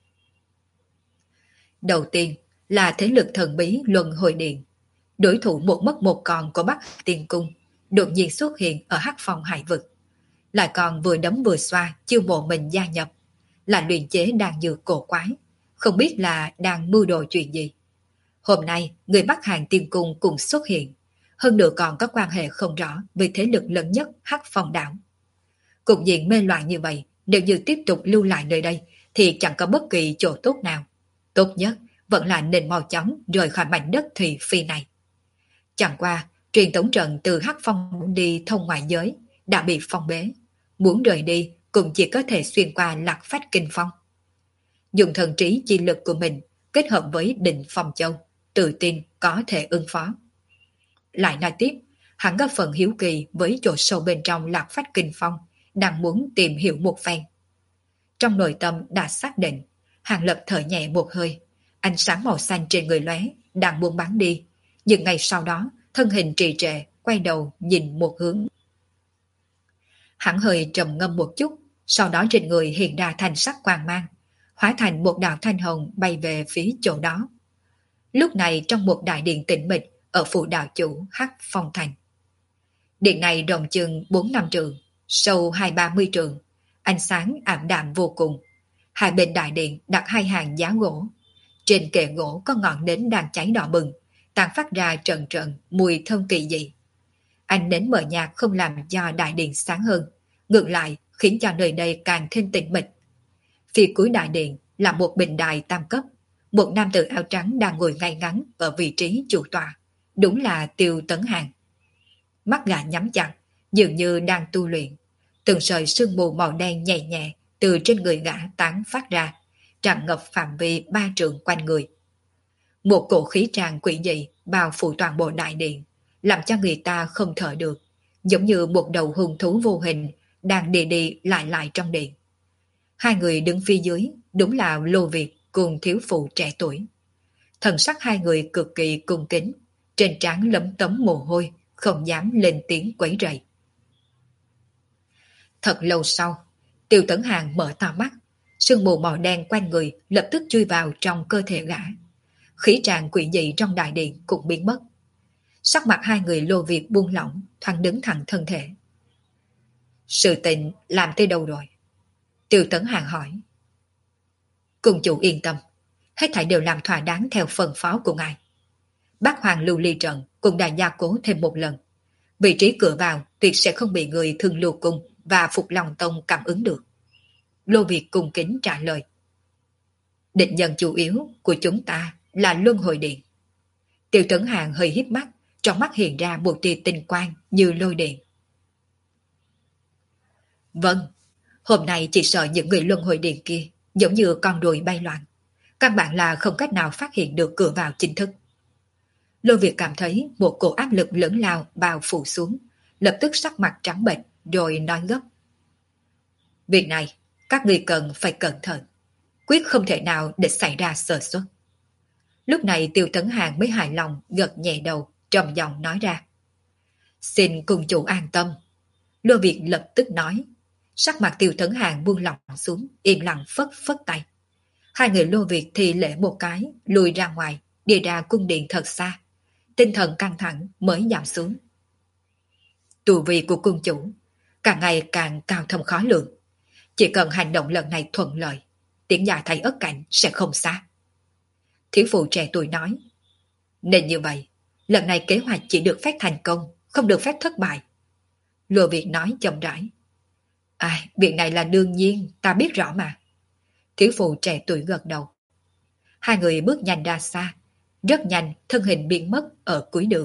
Đầu tiên là thế lực thần bí Luân Hồi Điện. Đối thủ một mất một còn của Bắc Tiên Cung đột nhiên xuất hiện ở Hắc Phong Hải Vực. Lại còn vừa đấm vừa xoa chiêu mộ mình gia nhập, là luyện chế đan dược cổ quái, không biết là đang mưu đồ chuyện gì. Hôm nay người Bắc Hàng Tiên Cung cùng xuất hiện, hơn nữa còn có quan hệ không rõ với thế lực lớn nhất Hắc Phong đảo. Cục diện mê loạn như vậy, nếu như tiếp tục lưu lại nơi đây thì chẳng có bất kỳ chỗ tốt nào. Tốt nhất vẫn là nên mau chóng rời khỏi mảnh đất thị phi này. Chẳng qua, truyền tống trận từ Hắc Phong đi thông ngoại giới đã bị phong bế. Muốn rời đi cũng chỉ có thể xuyên qua Lạc Phách Kinh Phong. Dùng thần trí chi lực của mình kết hợp với Định Phong Châu, tự tin có thể ứng phó. Lại nói tiếp, hắn có phần hiếu kỳ với chỗ sâu bên trong Lạc Phách Kinh Phong, đang muốn tìm hiểu một phen. Trong nội tâm đã xác định, Hàng Lập thở nhẹ một hơi, ánh sáng màu xanh trên người lóe, đang buông bắn đi, nhưng ngay sau đó, thân hình trì trệ, quay đầu nhìn một hướng. Hắn hơi trầm ngâm một chút, sau đó trên người hiện ra thành sắc quang mang, hóa thành một đạo thanh hồng bay về phía chỗ đó. Lúc này trong một đại điện tĩnh mịch ở phủ đạo chủ Hắc Phong Thành. Điện này rộng chừng 4-5 trượng, sâu 20-30 trượng, ánh sáng ảm đạm vô cùng. Hai bên đại điện đặt hai hàng giá gỗ. Trên kệ gỗ có ngọn nến đang cháy đỏ bừng, tàn phát ra trận trận mùi thơm kỳ dị. Ánh nến mờ nhạt không làm cho đại điện sáng hơn, ngược lại khiến cho nơi đây càng thêm tĩnh mịch. Phía cuối đại điện là một bình đài tam cấp, một nam tử áo trắng đang ngồi ngay ngắn ở vị trí chủ tọa, đúng là Tiêu Tấn Hàng. Mắt gã nhắm chặt, dường như đang tu luyện. Từng sợi sương mù màu đen nhẹ nhẹ từ trên người gã tán phát ra, tràn ngập phạm vi 3 trượng quanh người. Một cổ khí tràn quỷ dị bao phủ toàn bộ đại điện, làm cho người ta không thở được, giống như một đầu hung thú vô hình đang đi đi lại lại trong điện. Hai người đứng phía dưới đúng là Lô Việt cùng thiếu phụ trẻ tuổi. Thần sắc hai người cực kỳ cung kính, trên trán lấm tấm mồ hôi, không dám lên tiếng quấy rầy. Thật lâu sau, Tiêu Tấn Hàng mở to mắt, sương mù màu đen quanh người lập tức chui vào trong cơ thể gã. Khí tràn quỷ dị trong đại điện cũng biến mất. Sắc mặt hai người Lô Việt buông lỏng, thoáng đứng thẳng thân thể. Sự tình làm tới đâu rồi? Tiêu Tấn Hàng hỏi. Cùng chủ yên tâm, hết thảy đều làm thỏa đáng theo phân phó của ngài. Bác Hoàng lưu ly trận cũng đã gia cố thêm một lần. Vị trí cửa vào tuyệt sẽ không bị người Thương Lưu Cung và Phục Long Tông cảm ứng được. Lô Việt cung kính trả lời. Định nhân chủ yếu của chúng ta là Luân Hồi Điện. Tiêu Tấn Hàng hơi híp mắt, trong mắt hiện ra một tia tinh quang như lôi điện. Vâng, hôm nay chỉ sợ những người Luân Hồi Điện kia giống như con ruồi bay loạn. Các bạn là không cách nào phát hiện được cửa vào chính thức. Lô Việt cảm thấy một cổ áp lực lớn lao bao phủ xuống, lập tức sắc mặt trắng bệch rồi nói gấp. Việc này, các người cần phải cẩn thận, quyết không thể nào để xảy ra sơ suất. Lúc này Tiêu Tấn Hàng mới hài lòng gật nhẹ đầu, trầm giọng nói ra. Xin cùng chủ an tâm. Lô Việt lập tức nói. Sắc mặt Tiêu Tấn Hàng buông lỏng xuống, im lặng phất phất tay. Hai người Lô Việt thì lễ một cái, lùi ra ngoài, đi ra cung điện thật xa. Tinh thần căng thẳng mới giảm xuống. Tu vi của cung chủ càng ngày càng cao thâm khó lường. Chỉ cần hành động lần này thuận lợi, tiếng dài thầy ất cảnh sẽ không xa. Thiếu phụ trẻ tuổi nói. Nên như vậy, lần này kế hoạch chỉ được phép thành công, không được phép thất bại. Lô Việt nói chậm rãi. Việc này là đương nhiên, ta biết rõ mà. Thiếu phụ trẻ tuổi gật đầu. Hai người bước nhanh ra xa, rất nhanh thân hình biến mất ở cuối đường.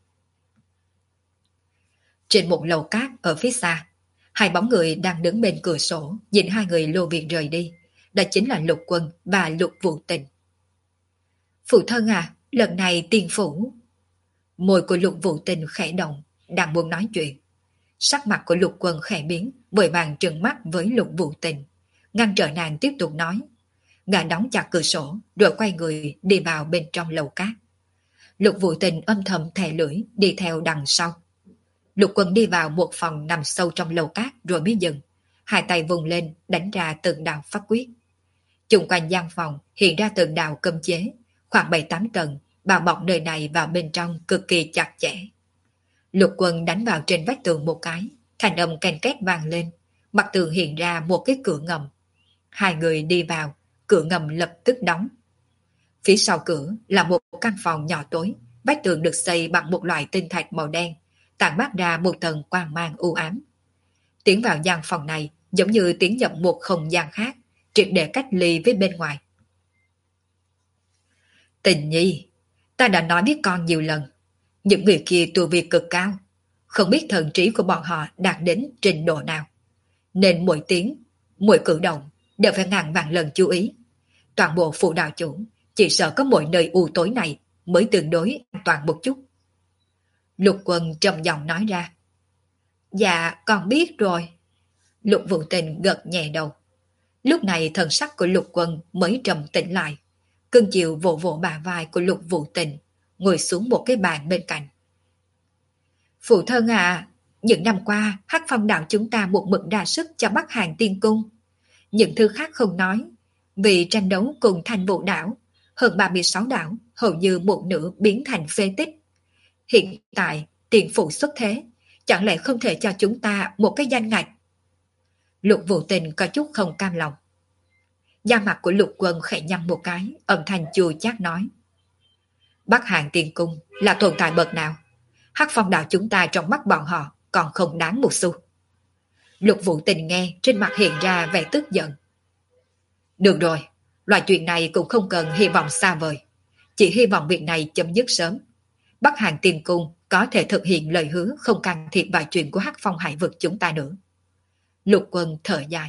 Trên một lầu cát ở phía xa, hai bóng người đang đứng bên cửa sổ nhìn hai người Lô Việt rời đi. Đó chính là Lục Quân và Lục Vũ Tình. Phụ thân à, lần này tiền phủ. Môi của Lục Vũ Tình khẽ động, đang muốn nói chuyện. Sắc mặt của Lục Quân khẽ biến, vội vàng trừng mắt với Lục Vũ Tình, ngăn trở nàng tiếp tục nói. Gã đóng chặt cửa sổ, rồi quay người đi vào bên trong lầu cát. Lục Vũ Tình âm thầm thè lưỡi đi theo đằng sau. Lục Quân đi vào một phòng nằm sâu trong lầu cát rồi mới dừng, hai tay vùng lên đánh ra từng đạo pháp quyết. Chung quanh gian phòng hiện ra từng đạo cấm chế, khoảng 7-8 tầng, bao bọc nơi này vào bên trong cực kỳ chặt chẽ. Lục Quân đánh vào trên vách tường một cái, thanh âm ken két vang lên, mặt tường hiện ra một cái cửa ngầm. Hai người đi vào, cửa ngầm lập tức đóng. Phía sau cửa là một căn phòng nhỏ tối, vách tường được xây bằng một loại tinh thạch màu đen, tản mát ra một tầng quang mang u ám. Tiến vào gian phòng này giống như tiến nhập một không gian khác, triệt để cách ly với bên ngoài. Tình nhi, ta đã nói với con nhiều lần, những người kia tu vi cực cao, không biết thần trí của bọn họ đạt đến trình độ nào, nên mỗi tiếng, mỗi cử động đều phải ngàn vạn lần chú ý. Toàn bộ phụ đạo chủ chỉ sợ có mỗi nơi u tối này mới tương đối an toàn một chút. Lục Quân trầm giọng nói ra. Dạ, con biết rồi. Lục Vũ Tình gật nhẹ đầu. Lúc này thần sắc của Lục Quân mới trầm tĩnh lại. Cưng chiều vỗ vỗ bả vai của Lục Vũ Tình, ngồi xuống một cái bàn bên cạnh. Phụ thân à, những năm qua Hắc Phong đạo chúng ta một mực đa sức cho Bắc Hàn Tiên Cung. Những thứ khác không nói, vì tranh đấu cùng Thành Vũ đảo, hơn 36 đảo hầu như một nửa biến thành phế tích. Hiện tại tiền phụ xuất thế, chẳng lẽ không thể cho chúng ta một cái danh ngạch? Lục Vũ Tình có chút không cam lòng. Da mặt của Lục Quân khẽ nhăn một cái, âm thanh chua chát nói. Bắc Hàn Tiên Cung là tồn tại bậc nào? Hắc Phong đạo chúng ta trong mắt bọn họ còn không đáng một xu. Lục Vũ Tình nghe trên mặt hiện ra vẻ tức giận. Được rồi, loại chuyện này cũng không cần hy vọng xa vời. Chỉ hy vọng việc này chấm dứt sớm. Bắc Hàn Tiên Cung có thể thực hiện lời hứa không can thiệp vào chuyện của Hắc Phong hải vực chúng ta nữa. Lục Quân thở dài.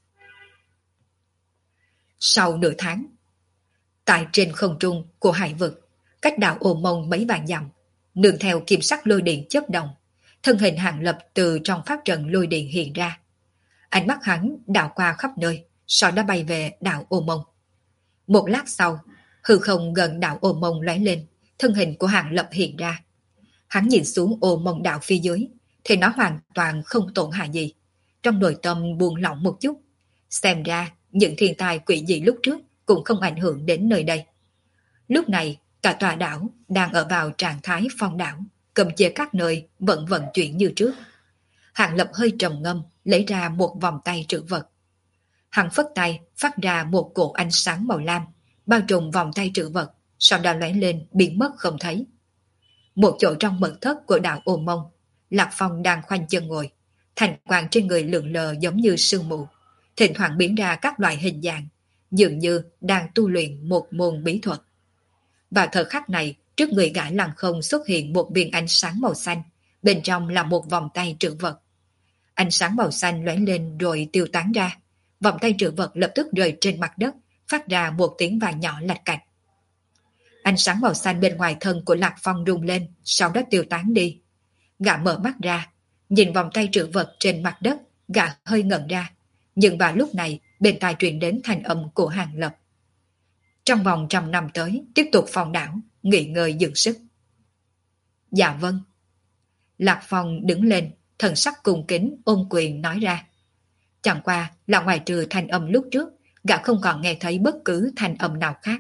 Sau nửa tháng, tại trên không trung của hải vực, cách đảo Ô Mông mấy vạn dặm, nương theo kim sắc lôi điện chớp động, thân hình Hàng Lập từ trong pháp trận lôi điện hiện ra. Ánh mắt hắn đảo qua khắp nơi, sau đó bay về đảo Ô Mông. Một lát sau, hư không gần đảo Ô Mông lóe lên, thân hình của Hàng Lập hiện ra. Hắn nhìn xuống Ô Mông đảo phía dưới, thì nó hoàn toàn không tổn hại gì. Trong nội tâm buông lỏng một chút, xem ra những thiên tai quỷ dị lúc trước cũng không ảnh hưởng đến nơi đây. Lúc này, cả tòa đảo đang ở vào trạng thái phong đảo, cầm chế các nơi vẫn vận chuyển như trước. Hàng Lập hơi trầm ngâm, lấy ra một vòng tay trữ vật. Hắn phất tay, phát ra một cổ ánh sáng màu lam, bao trùm vòng tay trữ vật, sau đó lóe lên biến mất không thấy. Một chỗ trong mật thất của đảo Ô Mông, Lạc Phong đang khoanh chân ngồi, thành quang trên người lượn lờ giống như sương mù, thỉnh thoảng biến ra các loại hình dạng, dường như đang tu luyện một môn bí thuật. Vào thời khắc này, trước người gã lăng không xuất hiện một viên ánh sáng màu xanh, bên trong là một vòng tay trữ vật. Ánh sáng màu xanh lóe lên rồi tiêu tán ra, vòng tay trữ vật lập tức rơi trên mặt đất, phát ra một tiếng vang nhỏ lạch cạch. Ánh sáng màu xanh bên ngoài thân của Lạc Phong rung lên, sau đó tiêu tán đi. Gã mở mắt ra, nhìn vòng tay trữ vật trên mặt đất, gã hơi ngẩn ra. Nhưng vào lúc này, bên tai truyền đến thanh âm của Hàng Lập. Trong vòng 100 năm tới, tiếp tục phong đảo, nghỉ ngơi dưỡng sức. Dạ vâng. Lạc Phong đứng lên, thần sắc cung kính ôm quyền nói ra. Chẳng qua là ngoài trừ thanh âm lúc trước, gã không còn nghe thấy bất cứ thanh âm nào khác.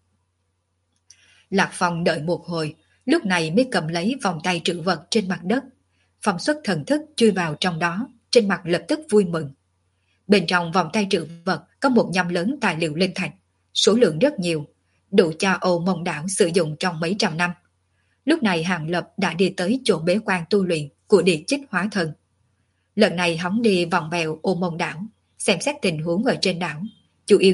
Lạc Phong đợi một hồi, lúc này mới cầm lấy vòng tay trữ vật trên mặt đất. Phong xuất thần thức chui vào trong đó, trên mặt lập tức vui mừng. Bên trong vòng tay trữ vật có một nhăm lớn tài liệu linh thạch, số lượng rất nhiều, đủ cho Âu Mông đảo sử dụng trong mấy trăm năm. Lúc này Hàng Lập đã đi tới chỗ bế quan tu luyện của Địa Chích Hóa Thân. Lần này hắn đi vòng bèo Âu Mông đảo, xem xét tình huống ở trên đảo, chủ yếu nhất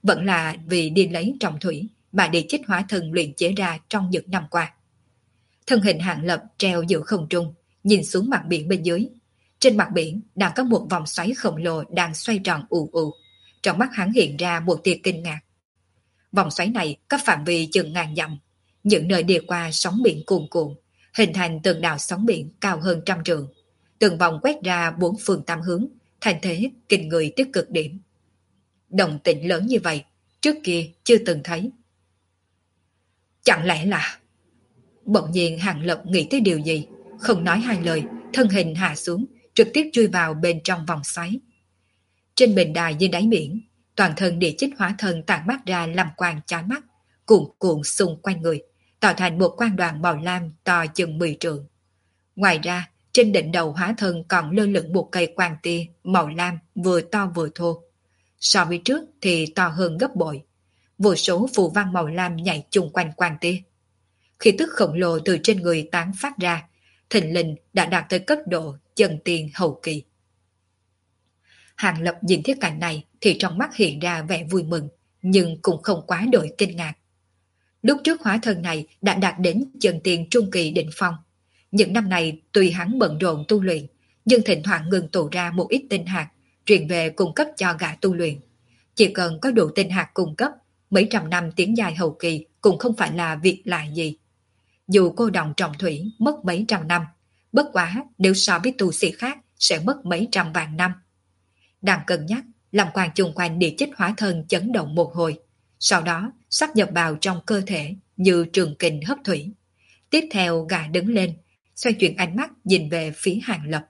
vẫn là vì đi lấy trọng thủy mà địa chích hóa thân luyện chế ra trong những năm qua. Thân hình Hàng Lập treo giữa không trung, nhìn xuống mặt biển bên dưới. Trên mặt biển đang có một vòng xoáy khổng lồ đang xoay tròn ù ù. Trong mắt hắn hiện ra một tia kinh ngạc. Vòng xoáy này có phạm vi chừng ngàn dặm, những nơi đi qua sóng biển cuồn cuộn, hình thành từng đạo sóng biển cao hơn 100 trượng. Từng vòng quét ra 4 phương tám hướng, thành thế kinh người tới cực điểm. Động tĩnh lớn như vậy, trước kia chưa từng thấy. Chẳng lẽ là... Bỗng nhiên Hàng Lập nghĩ tới điều gì, không nói hai lời, thân hình hạ xuống, trực tiếp chui vào bên trong vòng xoáy. Trên bình đài dưới đáy biển, toàn thân địa chích hóa thân tản mát ra làm quang chói mắt, cuồn cuộn xung quanh người, tạo thành một quang đoàn màu lam to chừng 10 trượng. Ngoài ra, trên đỉnh đầu hóa thân còn lơ lửng một cây quang tia màu lam vừa to vừa thô. So với trước thì to hơn gấp bội. Vô số phù văn màu lam nhảy chung quanh quang tia. Khi tức khổng lồ từ trên người tán phát ra, thình lình đã đạt tới cấp độ chân tiên hậu kỳ. Hàng Lập nhìn thấy cảnh này thì trong mắt hiện ra vẻ vui mừng, nhưng cũng không quá đổi kinh ngạc. Lúc trước hóa thân này đã đạt đến chân tiên trung kỳ đỉnh phong. Những năm này tuy hắn bận rộn tu luyện, nhưng thỉnh thoảng ngừng tụ ra một ít tinh hạt, truyền về cung cấp cho gã tu luyện. Chỉ cần có đủ tinh hạt cung cấp, mấy trăm năm tiến dài hậu kỳ cũng không phải là việc lạ gì. Dù cô đồng trọng thủy mất mấy trăm năm, bất quá nếu so với tu sĩ khác sẽ mất mấy trăm vạn năm. Đang cân nhắc, làm quan chung quanh địa chích hóa thân chấn động một hồi, sau đó sắp nhập vào trong cơ thể như trường kình hấp thủy. Tiếp theo gã đứng lên, xoay chuyển ánh mắt nhìn về phía Hàng Lập.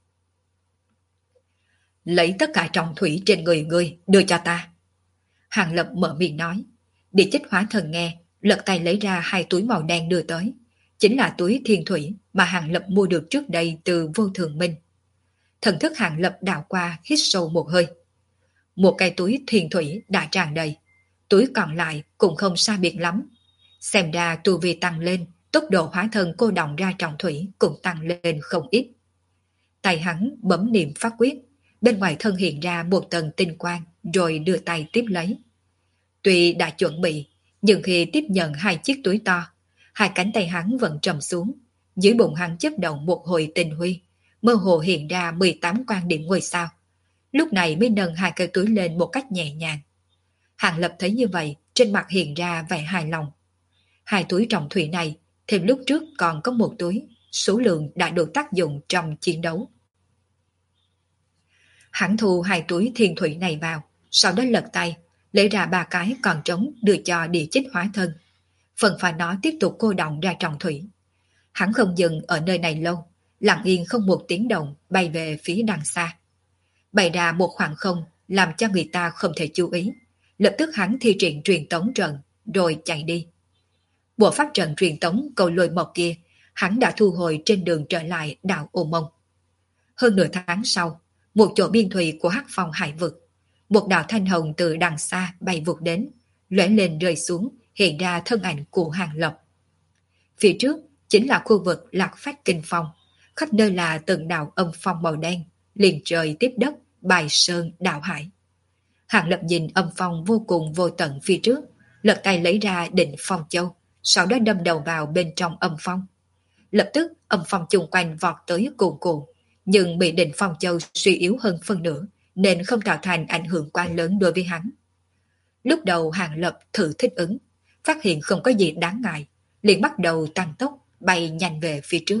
Lấy tất cả trọng thủy trên người ngươi đưa cho ta. Hàng Lập mở miệng nói. Địa chích hóa thân nghe, lật tay lấy ra 2 túi màu đen đưa tới. Chính là túi thiên thủy mà Hàng Lập mua được trước đây từ Vô Thường Minh. Thần thức Hàng Lập đảo qua, hít sâu một hơi. Một cái túi thiên thủy đã tràn đầy, túi còn lại cũng không xa biệt lắm. Xem ra tu vi tăng lên, tốc độ hóa thân cô động ra trọng thủy cũng tăng lên không ít. Tay hắn bấm niệm pháp quyết, bên ngoài thân hiện ra một tầng tinh quang rồi đưa tay tiếp lấy. Tuy đã chuẩn bị, nhưng khi tiếp nhận 2 chiếc túi to, 2 cánh tay hắn vẫn trầm xuống, dưới bụng hắn chớp động một hồi tinh huy, mơ hồ hiện ra 18 quan điểm ngôi sao. Lúc này mới nâng 2 cây túi lên một cách nhẹ nhàng. Hàng Lập thấy như vậy, trên mặt hiện ra vẻ hài lòng. 2 túi trọng thủy này, thêm lúc trước còn có 1 túi, số lượng đã được tác dụng trong chiến đấu. Hắn thu 2 túi thiên thủy này vào, sau đó lật tay, lấy ra 3 cái còn trống đưa cho địa chích hóa thân. Phần phải nó tiếp tục cô động ra trọng thủy. Hắn không dừng ở nơi này lâu, lặng yên không một tiếng động bay về phía đằng xa. Bày ra một khoảng không làm cho người ta không thể chú ý. Lập tức hắn thi triển truyền tống trận rồi chạy đi. Bộ pháp trận truyền tống cầu lôi mộc kia hắn đã thu hồi trên đường trở lại đảo Ô Mông. Hơn nửa tháng sau, một chỗ biên thùy của Hắc Phong hải vực, một đạo thanh hồng từ đằng xa bay vụt đến, lóe lên rơi xuống, hiện ra thân ảnh của Hàng Lập. Phía trước chính là khu vực Lạc Phách Kinh Phong, khắp nơi là từng đạo âm phong màu đen, liền trời tiếp đất, bài sơn đảo hải. Hàng Lập nhìn âm phong vô cùng vô tận phía trước, lật tay lấy ra Định Phong Châu, sau đó đâm đầu vào bên trong âm phong. Lập tức âm phong chung quanh vọt tới cuồn cuộn, nhưng bị Định Phong Châu suy yếu hơn phân nửa, nên không tạo thành ảnh hưởng quá lớn đối với hắn. Lúc đầu Hàng Lập thử thích ứng, phát hiện không có gì đáng ngại, liền bắt đầu tăng tốc, bay nhanh về phía trước.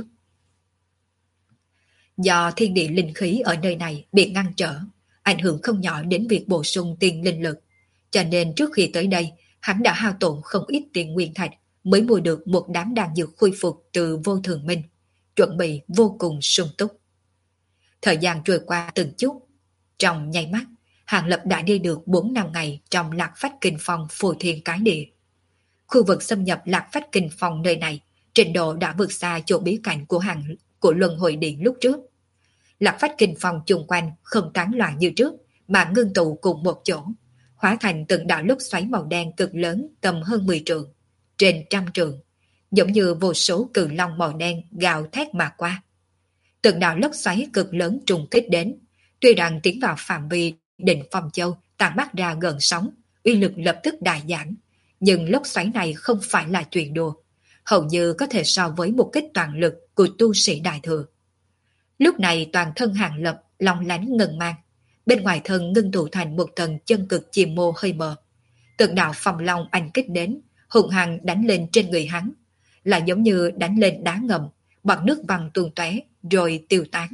Do thiên địa linh khí ở nơi này bị ngăn trở, ảnh hưởng không nhỏ đến việc bổ sung tiền linh lực, cho nên trước khi tới đây, hắn đã hao tổn không ít tiền nguyên thạch mới mua được một đám đan dược khôi phục từ Vô Thường Minh, chuẩn bị vô cùng sung túc. Thời gian trôi qua từng chút, trong nháy mắt, Hàng Lập đã đi được 4 năm ngày trong Lạc Phách Kinh Phong phù thiên cái địa. Khu vực xâm nhập Lạc Phách Kinh Phong nơi này, trình độ đã vượt xa chỗ bí cảnh của Luân Hồi Điện lúc trước. Lạc Phách Kinh Phong chung quanh không tán loạn như trước, mà ngưng tụ cùng một chỗ, hóa thành từng đạo lốc xoáy màu đen cực lớn tầm hơn 10 trượng, trên 100 trượng, giống như vô số cự long màu đen gào thét mà qua. Từng đạo lốc xoáy cực lớn trùng kích đến, tuy rằng tiến vào phạm vi Định Phong Châu tàn mát ra gần sóng, uy lực lập tức đại giảm, nhưng lốc xoáy này không phải là chuyện đùa, hầu như có thể so với một kích toàn lực của tu sĩ đại thừa. Lúc này toàn thân Hàng Lập long lánh ngân mang, bên ngoài thân ngưng tụ thành một tầng chân cực chìm mô hơi mờ. Từng đạo phong long anh kích đến, hùng hăng đánh lên trên người hắn, là giống như đánh lên đá ngầm, bọt nước văng tuôn tóe rồi tiêu tán.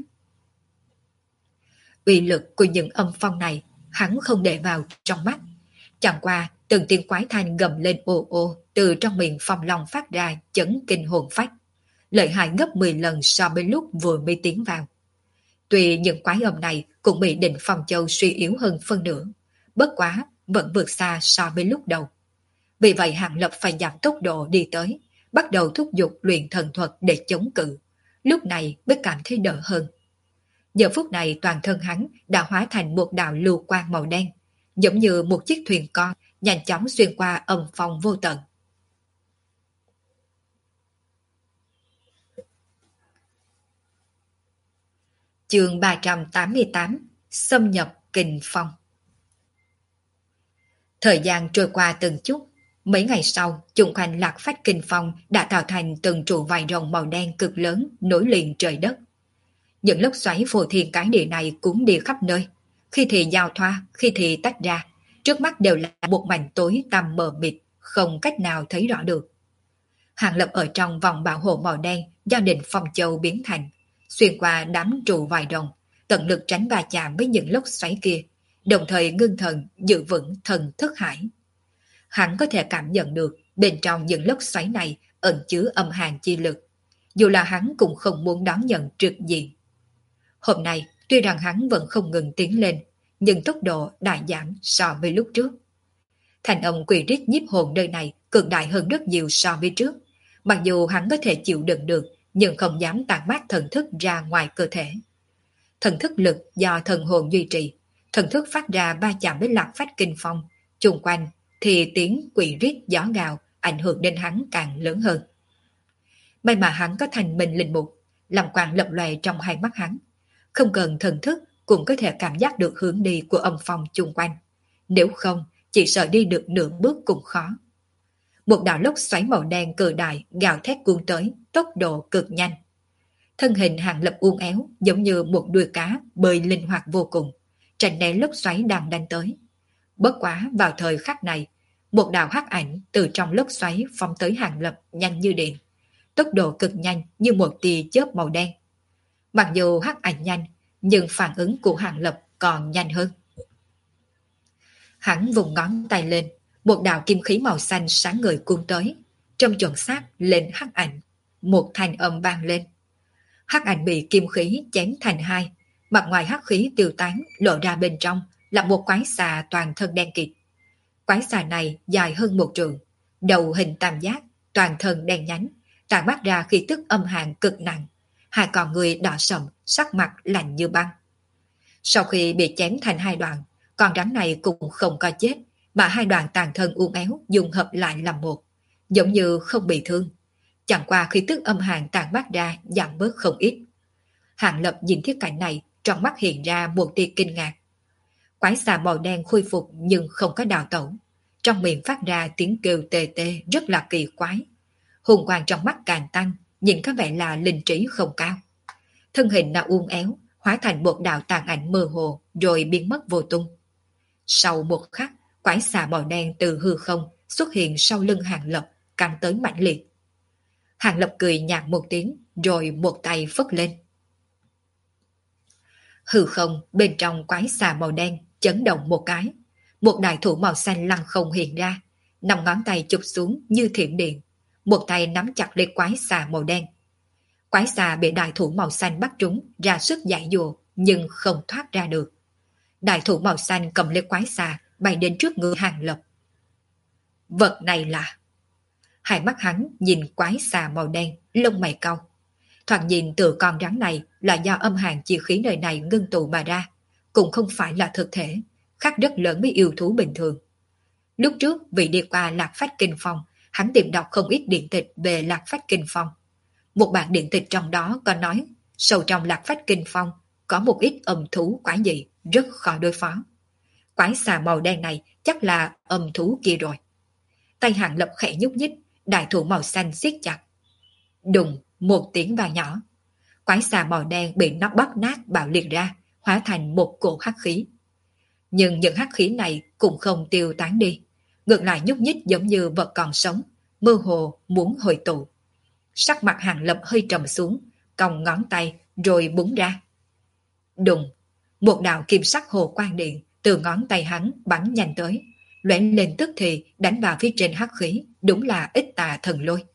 Uy lực của những âm phong này hắn không để vào trong mắt, chẳng qua từng tiếng quái thanh gầm lên ồ ồ từ trong miệng phong long phát ra chấn kinh hồn phách, lợi hại gấp 10 lần so với lúc vừa mới tiến vào. Tuy những quái âm này cũng bị Định Phong Châu suy yếu hơn phân nửa, bất quá vẫn vượt xa so với lúc đầu. Vì vậy Hàng Lập phải giảm tốc độ đi tới, bắt đầu thúc giục luyện thần thuật để chống cự, lúc này mới cảm thấy đỡ hơn. Giờ phút này toàn thân hắn đã hóa thành một đạo lưu quang màu đen, giống như một chiếc thuyền con nhanh chóng xuyên qua âm phong vô tận. Chương 388: Xâm nhập kình phong. Thời gian trôi qua từng chút, mấy ngày sau, chung quanh Lạc Phách Kình Phong đã tạo thành từng trụ vải rồng màu đen cực lớn nối liền trời đất. Những lốc xoáy phô thiên cái địa này cũng đi khắp nơi, khi thì giao thoa, khi thì tách ra, trước mắt đều là một mảnh tối tăm mờ mịt, không cách nào thấy rõ được. Hàng Lập ở trong vòng bảo hộ màu đen do Định Phong Châu biến thành, xuyên qua đám trụ vải rồng, tận lực tránh va chạm với những lốc xoáy kia, đồng thời ngưng thần giữ vững thần thức hải. Hắn có thể cảm nhận được bên trong những lốc xoáy này ẩn chứa âm hàn chi lực, dù là hắn cũng không muốn đón nhận trực diện. Hôm nay, tuy rằng hắn vẫn không ngừng tiến lên, nhưng tốc độ đại giảm so với lúc trước. Thành âm quỷ rít nhiếp hồn nơi này cường đại hơn rất nhiều so với trước. Mặc dù hắn có thể chịu đựng được, nhưng không dám tản mát thần thức ra ngoài cơ thể. Thần thức lực do thần hồn duy trì, thần thức phát ra va chạm với Lạc Phách Kình Phong, chung quanh thì tiếng quỷ rít gió gào ảnh hưởng đến hắn càng lớn hơn. May mà hắn có thành mình linh mục, làm quang lập lòe trong hai mắt hắn, không cần thần thức cũng có thể cảm giác được hướng đi của âm phong chung quanh. Nếu không, chỉ sợ đi được nửa bước cũng khó. Một đạo lốc xoáy màu đen cự đại gào thét cuốn tới, tốc độ cực nhanh. Thân hình Hàng Lập uốn éo giống như một đuôi cá bơi linh hoạt vô cùng, tránh né lốc xoáy đang đánh tới. Bất quá vào thời khắc này, một đạo hắc ảnh từ trong lốc xoáy phóng tới Hàng Lập nhanh như điện, tốc độ cực nhanh như một tia chớp màu đen. Mặc dù hắc ảnh nhanh, nhưng phản ứng của Hàng Lập còn nhanh hơn. Hắn vùng ngón tay lên, một đạo kim khí màu xanh sáng ngời cuốn tới, trong chuẩn xác lên hắc ảnh, một thanh âm vang lên. Hắc ảnh bị kim khí chém thành hai, mặt ngoài hắc khí tiêu tán, lộ ra bên trong là một quái xà toàn thân đen kịt. Quái xà này dài hơn 1 trượng, đầu hình tam giác, toàn thân đen nhánh, tản mát ra khí tức âm hàn cực nặng, hai con người đỏ sậm, sắc mặt lạnh như băng. Sau khi bị chém thành hai đoạn, con rắn này cũng không có chết, mà hai đoạn tàn thân uốn éo dùng hợp lại làm một, giống như không bị thương. Chẳng qua khí tức âm hàn tàn mát ra giảm bớt không ít. Hàng Lập nhìn thiết cảnh này, trong mắt hiện ra một tia kinh ngạc. Quái xà màu đen khôi phục nhưng không có đào tẩu, trong miệng phát ra tiếng kêu tê tê rất là kỳ quái. Hùng quang trong mắt càng tăng, nhìn có vẻ là linh trí không cao. Thân hình nào uốn éo, hóa thành một đạo tàn ảnh mơ hồ rồi biến mất vô tung. Sau một khắc, quái xà màu đen từ hư không xuất hiện sau lưng Hàng Lập, căng tới mãnh liệt. Hàng Lập cười nhạt một tiếng, rồi một tay phất lên. Hư không bên trong quái xà màu đen chấn động một cái, một đại thủ màu xanh lăng không hiện ra, 5 ngón tay chụp xuống như thiểm điện, một tay nắm chặt lấy quái xà màu đen. Quái xà bị đại thủ màu xanh bắt trúng, ra sức giải dùa nhưng không thoát ra được. Đại thủ màu xanh cầm lấy quái xà bay đến trước người Hàng Lập. Vật này là... Hai mắt hắn nhìn quái xà màu đen, lông mày cau. Thoạt nhìn từ con rắn này là do âm hàn chi khí nơi này ngưng tụ mà ra, cũng không phải là thực thể, khác rất lớn với yêu thú bình thường. Lúc trước vì đi qua Lạc Phách Kinh Phong, hắn tìm đọc không ít điện tịch về Lạc Phách Kinh Phong. Một bản điện tịch trong đó có nói, sâu trong Lạc Phách Kinh Phong có một ít âm thú quái dị, rất khó đối phó. Quái xà màu đen này chắc là âm thú kia rồi. Tay Hàng Lập khẽ nhúc nhích, đại thủ màu xanh siết chặt. Đùng, một tiếng vang nhỏ. Quái xà màu đen bị nó bóp nát bạo liệt ra, hóa thành một cỗ hắc khí. Nhưng những hắc khí này cũng không tiêu tán đi, ngược lại nhúc nhích giống như vật còn sống, mơ hồ muốn hội tụ. Sắc mặt Hàng Lập hơi trầm xuống, cong ngón tay rồi búng ra. Đùng, một đạo kim sắc hồ quang điện từ ngón tay hắn bắn nhanh tới, lóe lên tức thì đánh vào phía trên hắc khí, đúng là ít tà thần lôi.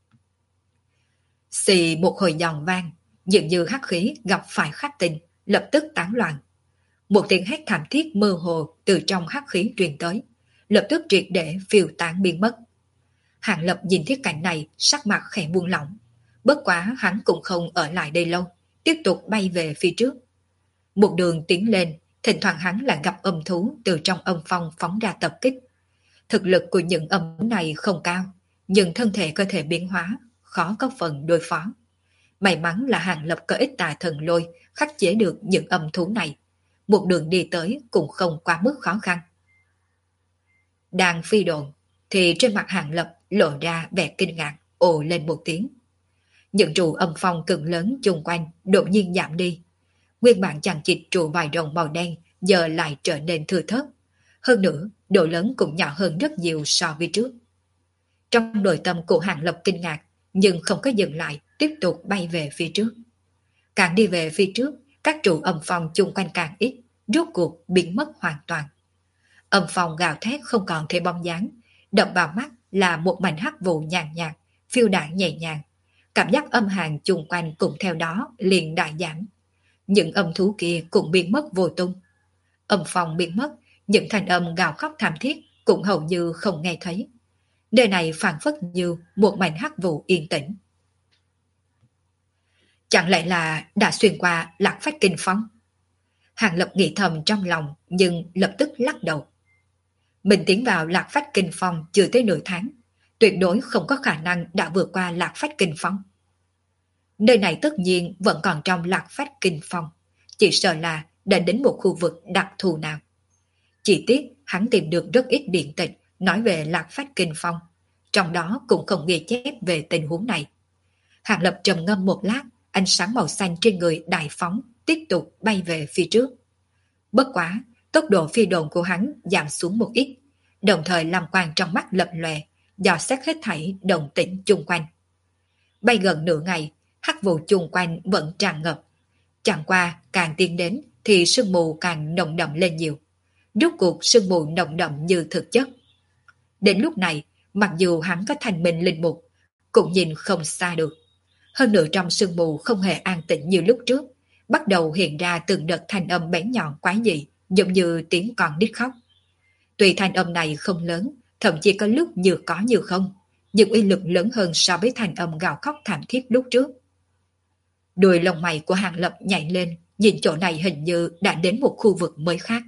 Xì một hồi giòn vang, dường như hắc khí gặp phải khách tình, lập tức tán loạn. Một tiếng hét thảm thiết mơ hồ từ trong hắc khí truyền tới, lập tức triệt để phiêu tán biến mất. Hàng Lập nhìn thiết cảnh này, sắc mặt khẽ buông lỏng. Bất quá hắn cũng không ở lại đây lâu, tiếp tục bay về phía trước. Một đường tiến lên, thỉnh thoảng hắn lại gặp âm thú từ trong âm phong phóng ra tập kích. Thực lực của những âm thú này không cao, nhưng thân thể cơ thể biến hóa, khó có phần đối phó. May mắn là Hàng Lập có ít tà thần lôi khắc chế được những âm thú này. Một đường đi tới cũng không quá mức khó khăn. Đang phi độn, thì trên mặt Hàng Lập lộ ra vẻ kinh ngạc, ồ lên một tiếng. Những trụ âm phong cực lớn chung quanh đột nhiên giảm đi. Nguyên bản chằng chịt trụ vài rồng màu đen giờ lại trở nên thưa thớt. Hơn nữa, độ lớn cũng nhỏ hơn rất nhiều so với trước. Trong nội tâm của Hàng Lập kinh ngạc, nhưng không có dừng lại, tiếp tục bay về phía trước. Càng đi về phía trước, các trụ âm phong chung quanh càng ít, rốt cuộc biến mất hoàn toàn. Âm phong gào thét không còn thấy bóng dáng, đập vào mắt là một mảnh hắc vụ nhàn nhạt, phiêu đãng nhẹ nhàng. Cảm giác âm hàn chung quanh cũng theo đó liền đại giảm. Những âm thú kia cũng biến mất vô tung. Âm phong biến mất, những thanh âm gào khóc thảm thiết cũng hầu như không nghe thấy. Nơi này phảng phất như một mảnh hắc vụ yên tĩnh. Chẳng lẽ là đã xuyên qua Lạc Phách Kinh Phong? Hàng Lập nghĩ thầm trong lòng nhưng lập tức lắc đầu. Mình tiến vào Lạc Phách Kinh Phong chưa tới nửa tháng, tuyệt đối không có khả năng đã vượt qua Lạc Phách Kinh Phong. Nơi này tất nhiên vẫn còn trong Lạc Phách Kinh Phong, chỉ sợ là đã đến một khu vực đặc thù nào. Chỉ tiếc hắn tìm được rất ít điện tịch nói về Lạc Phách Kinh Phong, trong đó cũng không ghi chép về tình huống này. Hàng Lập trầm ngâm một lát, ánh sáng màu xanh trên người đại phóng, tiếp tục bay về phía trước. Bất quá, tốc độ phi độn của hắn giảm xuống một ít, đồng thời lam quang trong mắt lập lòe, dò xét hết thảy động tĩnh chung quanh. Bay gần nửa ngày, hắc vụ chung quanh vẫn tràn ngập. Chẳng qua càng tiến đến thì sương mù càng nồng đậm lên nhiều. Rốt cuộc sương mù nồng đậm như thực chất. Đến lúc này, mặc dù hắn có thành minh linh mục, cũng nhìn không xa được. Hơn nữa trong sương mù không hề an tĩnh như lúc trước, bắt đầu hiện ra từng đợt thanh âm bén nhọn quái dị, giống như tiếng con nít khóc. Tuy thanh âm này không lớn, thậm chí có lúc như có như không, nhưng uy lực lớn hơn so với thanh âm gào khóc thảm thiết lúc trước. Đuôi lông mày của Hàng Lập nhảy lên, nhìn chỗ này hình như đã đến một khu vực mới khác.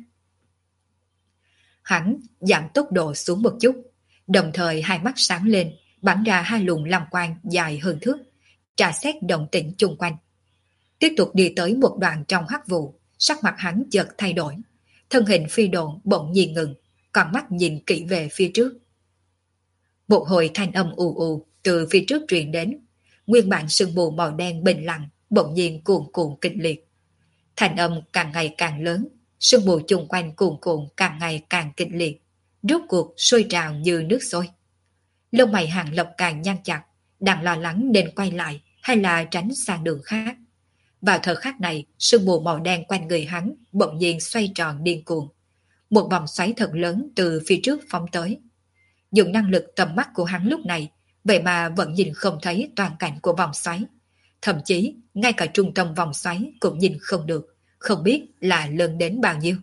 Hắn giảm tốc độ xuống một chút, đồng thời hai mắt sáng lên, bắn ra hai luồng lam quang dài hơn thước, tra xét động tĩnh chung quanh. Tiếp tục đi tới một đoạn trong hắc vụ, sắc mặt hắn chợt thay đổi, thân hình phi độn bỗng nhiên ngừng, con mắt nhìn kỹ về phía trước. Một hồi thanh âm ù ù từ phía trước truyền đến, nguyên bản sương mù màu đen bình lặng bỗng nhiên cuồn cuộn kịch liệt. Thanh âm càng ngày càng lớn, sương mù chung quanh cuồn cuộn càng ngày càng kịch liệt, rốt cuộc sôi trào như nước sôi. Lông mày Hàng Lập càng nhăn chặt, đang lo lắng nên quay lại hay là tránh sang đường khác. Vào thời khắc này, sương mù màu đen quanh người hắn bỗng nhiên xoay tròn điên cuồng. Một vòng xoáy thật lớn từ phía trước phóng tới. Dùng năng lực tầm mắt của hắn lúc này, vậy mà vẫn nhìn không thấy toàn cảnh của vòng xoáy. Thậm chí, ngay cả trung tâm vòng xoáy cũng nhìn không được, không biết là lớn đến bao nhiêu.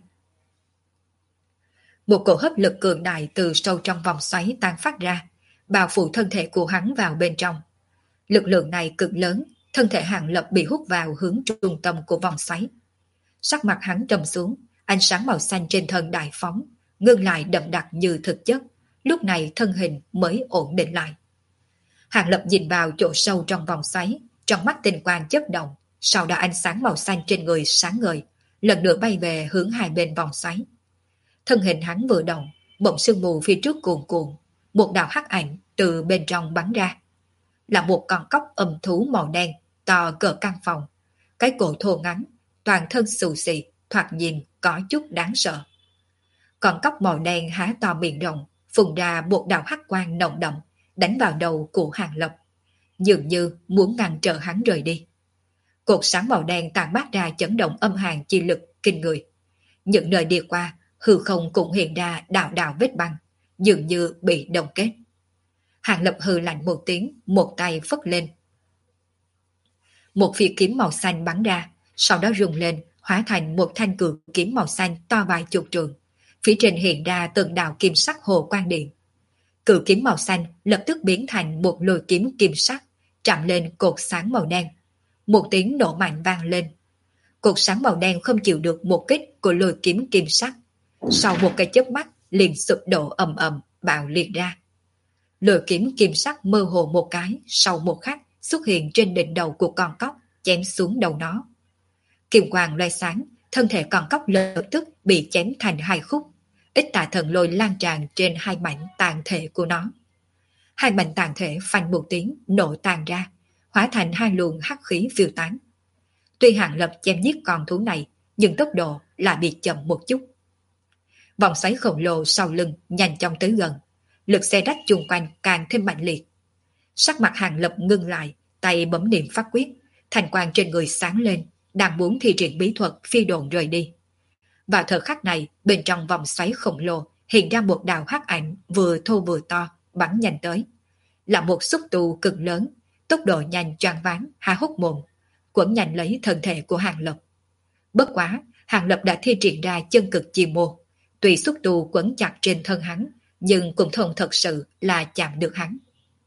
Một cổ hấp lực cường đại từ sâu trong vòng xoáy tan phát ra, bao phủ thân thể của hắn vào bên trong. Lực lượng này cực lớn, thân thể Hàng Lập bị hút vào hướng trung tâm của vòng xoáy. Sắc mặt hắn trầm xuống, ánh sáng màu xanh trên thân đại phóng, ngưng lại đậm đặc như thực chất, lúc này thân hình mới ổn định lại. Hàng Lập nhìn vào chỗ sâu trong vòng xoáy, trong mắt tinh quang chớp động, sau đó ánh sáng màu xanh trên người sáng ngời, lần nữa bay về hướng hai bên vòng xoáy. Thân hình hắn vừa động, bỗng sương mù phía trước cuồn cuộn, một đạo hắc ảnh từ bên trong bắn ra. Là một con cóc âm thú màu đen, to cỡ căn phòng. Cái cổ thô ngắn, toàn thân xù xì, thoạt nhìn có chút đáng sợ. Con cóc màu đen há to miệng rộng, phun ra một đạo hắc quang nồng đậm, đánh vào đầu của Hàng Lập, dường như muốn ngăn trở hắn rời đi. Cột sáng màu đen tàn mát ra chấn động âm hàn chi lực kinh người. Những nơi đi qua, hư không cũng hiện ra đạo đạo vết băng, dường như bị đông kết. Hàng Lập hừ lạnh một tiếng, một tay phất lên. Một phi kiếm màu xanh bắn ra, sau đó rung lên, hóa thành một thanh cự kiếm màu xanh to vài chục trường. Phía trên hiện ra từng đạo kim sắc hồ quang điện. Cự kiếm màu xanh lập tức biến thành một lôi kiếm kim sắc, chạm lên cột sáng màu đen. Một tiếng nổ mạnh vang lên. Cột sáng màu đen không chịu được một kích của lôi kiếm kim sắc. Sau một cái chớp mắt, liền sụp đổ ầm ầm, bạo liệt ra. Lôi kiếm kim sắc mơ hồ một cái, sau một khắc xuất hiện trên đỉnh đầu của con cóc, chém xuống đầu nó. Kim quang loe sáng, thân thể con cóc lập tức bị chém thành hai khúc. Ít tà thần lôi lan tràn trên hai mảnh tàn thể của nó. Hai mảnh tàn thể phanh một tiếng nổ tàn ra, hóa thành hai luồng hắc khí phiêu tán. Tuy Hàng Lập chém giết con thú này, nhưng tốc độ lại bị chậm một chút. Vòng xoáy khổng lồ sau lưng nhanh chóng tới gần, lực xe rách chung quanh càng thêm mạnh liệt. Sắc mặt Hàng Lập ngưng lại, tay bấm niệm pháp quyết, thành quang trên người sáng lên, đang muốn thi triển bí thuật phi độn rời đi. Vào thời khắc này, bên trong vòng xoáy khổng lồ hiện ra một đạo hắc ảnh vừa thô vừa to, bắn nhanh tới. Là một xúc tu cực lớn, tốc độ nhanh choáng váng, há hốc mồm, quẩn nhanh lấy thân thể của Hàng Lập. Bất quá, Hàng Lập đã thi triển ra chân cực chi mô. Tuy xúc tu quấn chặt trên thân hắn, nhưng cũng không thật sự là chạm được hắn.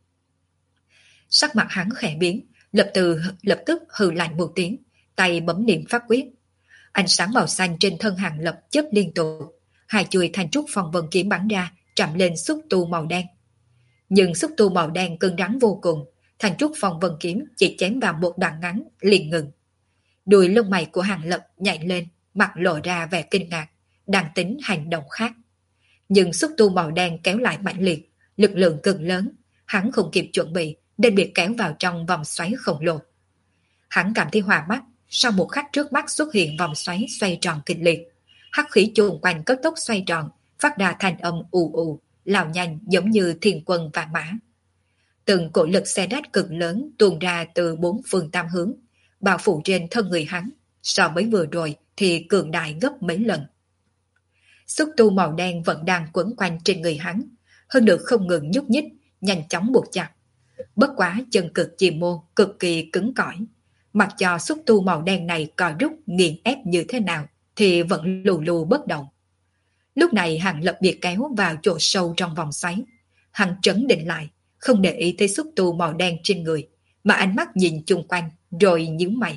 Sắc mặt hắn khẽ biến, lập tức hừ lạnh một tiếng, tay bấm niệm pháp quyết. Ánh sáng màu xanh trên thân Hàng Lập chớp liên tục, hai chuôi thanh trúc phong vân kiếm bắn ra, chạm lên xúc tu màu đen. Nhưng xúc tu màu đen cứng rắn vô cùng, thanh trúc phong vân kiếm chỉ chém vào một đoạn ngắn liền ngừng. Đuôi lông mày của Hàng Lập nhảy lên, mặt lộ ra vẻ kinh ngạc, đang tính hành động khác. Nhưng xúc tu màu đen kéo lại mãnh liệt, lực lượng cực lớn, hắn không kịp chuẩn bị nên bị kéo vào trong vòng xoáy khổng lồ. Hắn cảm thấy hoa mắt, sau một khắc trước mắt xuất hiện vòng xoáy xoay tròn kịch liệt. Hắc khí chung quanh cấp tốc xoay tròn, phát ra thanh âm ù ù, lao nhanh giống như thiên quân vạn mã. Từng cổ lực xe đát cực lớn tuôn ra từ bốn phương tám hướng, bao phủ trên thân người hắn, so với vừa rồi thì cường đại gấp mấy lần. Xúc tu màu đen vẫn đang quấn quanh trên người hắn, hơn nữa không ngừng nhúc nhích, nhanh chóng buộc chặt. Bất quá chân cực chi mô cực kỳ cứng cỏi, mặc cho xúc tu màu đen này cò rút nghiền ép như thế nào thì vẫn lù lù bất động. Lúc này Hàng Lập bị kéo vào chỗ sâu trong vòng xoáy. Hắn trấn định lại, không để ý tới xúc tu màu đen trên người, mà ánh mắt nhìn chung quanh rồi nhíu mày.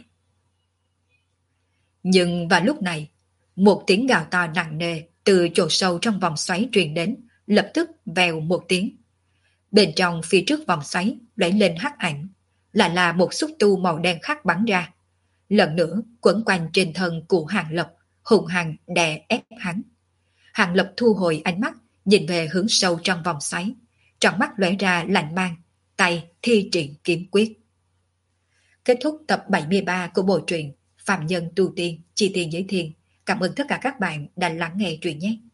Nhưng vào lúc này, một tiếng gào to nặng nề từ chỗ sâu trong vòng xoáy truyền đến, lập tức vèo một tiếng. Bên trong phía trước vòng xoáy lóe lên hắc ảnh, lại là một xúc tu màu đen khác bắn ra. Lần nữa quấn quanh trên thân của Hàng Lập, hùng hăng đè ép hắn. Hàng Lập thu hồi ánh mắt, nhìn về hướng sâu trong vòng xoáy, trong mắt lóe ra lạnh mang, tay thi triển kiếm quyết. Kết thúc tập 73 của bộ truyện Phạm Nhân Tu Tiên, Chi Tiên Giới Thiên. Cảm ơn tất cả các bạn đã lắng nghe truyện nhé.